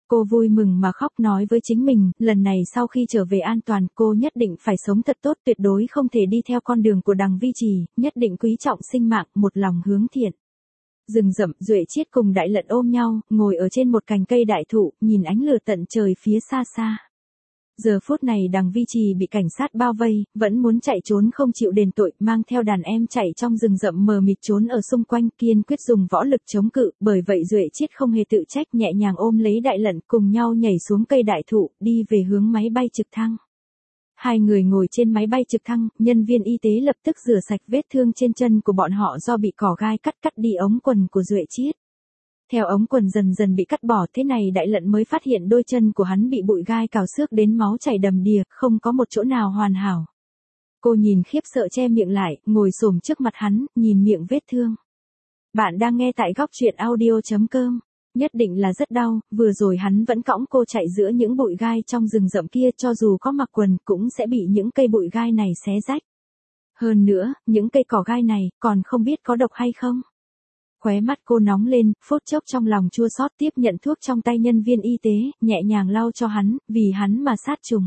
Cô vui mừng mà khóc nói với chính mình, lần này sau khi trở về an toàn cô nhất định phải sống thật tốt, tuyệt đối không thể đi theo con đường của Đằng Vi Trì, nhất định quý trọng sinh mạng, một lòng hướng thiện. Rừng rậm, Duệ Chiết cùng Đại Lận ôm nhau, ngồi ở trên một cành cây đại thụ, nhìn ánh lửa tận trời phía xa xa. Giờ phút này Đằng Vi Trì bị cảnh sát bao vây, vẫn muốn chạy trốn không chịu đền tội, mang theo đàn em chạy trong rừng rậm mờ mịt trốn ở xung quanh, kiên quyết dùng võ lực chống cự, bởi vậy Duệ Chiết không hề tự trách, nhẹ nhàng ôm lấy Đại Lận, cùng nhau nhảy xuống cây đại thụ, đi về hướng máy bay trực thăng. Hai người ngồi trên máy bay trực thăng, nhân viên y tế lập tức rửa sạch vết thương trên chân của bọn họ do bị cỏ gai cắt cắt đi ống quần của Duệ Chiết. Theo ống quần dần dần bị cắt bỏ, thế này Đại Lận mới phát hiện đôi chân của hắn bị bụi gai cào xước đến máu chảy đầm đìa, không có một chỗ nào hoàn hảo. Cô nhìn khiếp sợ che miệng lại, ngồi xổm trước mặt hắn, nhìn miệng vết thương. Bạn đang nghe tại góc truyện audio chấm com. Nhất định là rất đau, vừa rồi hắn vẫn cõng cô chạy giữa những bụi gai trong rừng rậm kia, cho dù có mặc quần cũng sẽ bị những cây bụi gai này xé rách. Hơn nữa, những cây cỏ gai này còn không biết có độc hay không. Khóe mắt cô nóng lên, phút chốc trong lòng chua xót, tiếp nhận thuốc trong tay nhân viên y tế, nhẹ nhàng lau cho hắn, vì hắn mà sát trùng.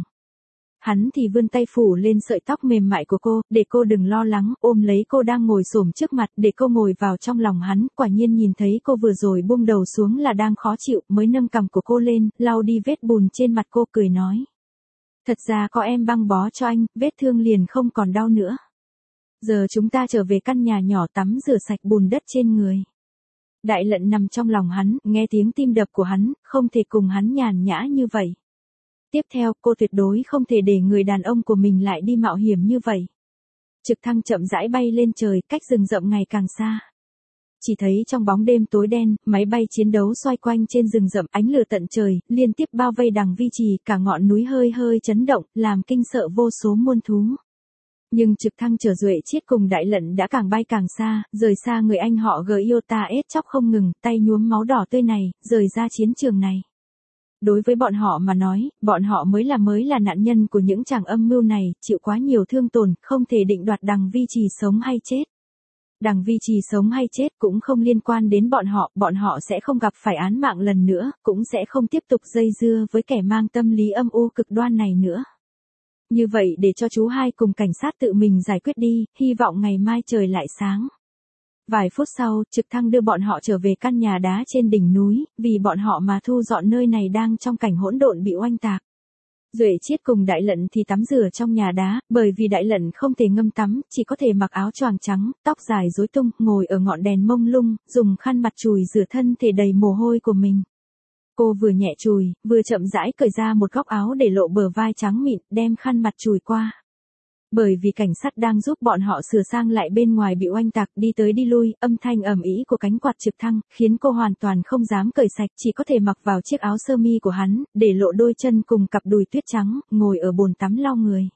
Hắn thì vươn tay phủ lên sợi tóc mềm mại của cô, để cô đừng lo lắng, ôm lấy cô đang ngồi xổm trước mặt, để cô ngồi vào trong lòng hắn, quả nhiên nhìn thấy cô vừa rồi buông đầu xuống là đang khó chịu, mới nâng cằm của cô lên, lau đi vết bùn trên mặt cô, cười nói. Thật ra có em băng bó cho anh, vết thương liền không còn đau nữa. Giờ chúng ta trở về căn nhà nhỏ tắm rửa sạch bùn đất trên người. Đại Lận nằm trong lòng hắn, nghe tiếng tim đập của hắn, không thể cùng hắn nhàn nhã như vậy. Tiếp theo, cô tuyệt đối không thể để người đàn ông của mình lại đi mạo hiểm như vậy. Trực thăng chậm rãi bay lên trời, cách rừng rậm ngày càng xa. Chỉ thấy trong bóng đêm tối đen, máy bay chiến đấu xoay quanh trên rừng rậm, ánh lửa tận trời, liên tiếp bao vây Đằng Vi Trì, cả ngọn núi hơi hơi chấn động, làm kinh sợ vô số muôn thú. Nhưng trực thăng chở Duệ Chiết cùng Đại Lận đã càng bay càng xa, rời xa người anh họ Giota ết chóc không ngừng, tay nhuốm máu đỏ tươi này, rời ra chiến trường này. Đối với bọn họ mà nói, bọn họ mới là mới là nạn nhân của những chàng âm mưu này, chịu quá nhiều thương tổn, không thể định đoạt Đằng Vi Trì sống hay chết. Đằng Vi Trì sống hay chết cũng không liên quan đến bọn họ, bọn họ sẽ không gặp phải án mạng lần nữa, cũng sẽ không tiếp tục dây dưa với kẻ mang tâm lý âm u cực đoan này nữa. Như vậy để cho chú hai cùng cảnh sát tự mình giải quyết đi, hy vọng ngày mai trời lại sáng. Vài phút sau, trực thăng đưa bọn họ trở về căn nhà đá trên đỉnh núi, vì bọn họ mà thu dọn nơi này đang trong cảnh hỗn độn bị oanh tạc. Duệ Chiết cùng Đại Lận thì tắm rửa trong nhà đá, bởi vì Đại Lận không thể ngâm tắm, chỉ có thể mặc áo choàng trắng, tóc dài rối tung, ngồi ở ngọn đèn mông lung, dùng khăn mặt chùi rửa thân thể đầy mồ hôi của mình. Cô vừa nhẹ chùi, vừa chậm rãi cởi ra một góc áo để lộ bờ vai trắng mịn, đem khăn mặt chùi qua. Bởi vì cảnh sát đang giúp bọn họ sửa sang lại bên ngoài bị oanh tạc, đi tới đi lui, âm thanh ầm ĩ của cánh quạt trực thăng, khiến cô hoàn toàn không dám cởi sạch, chỉ có thể mặc vào chiếc áo sơ mi của hắn, để lộ đôi chân cùng cặp đùi tuyết trắng, ngồi ở bồn tắm lau người.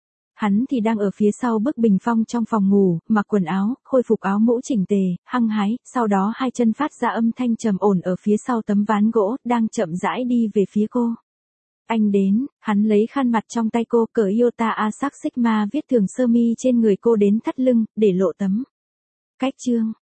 Hắn thì đang ở phía sau bức bình phong trong phòng ngủ, mặc quần áo, khôi phục áo mũ chỉnh tề, hăng hái, sau đó hai chân phát ra âm thanh trầm ổn ở phía sau tấm ván gỗ, đang chậm rãi đi về phía cô. Anh đến, hắn lấy khăn mặt trong tay cô, cởi Iota Asac Sigma viết thường sơ mi trên người cô đến thắt lưng, để lộ tấm cách chương.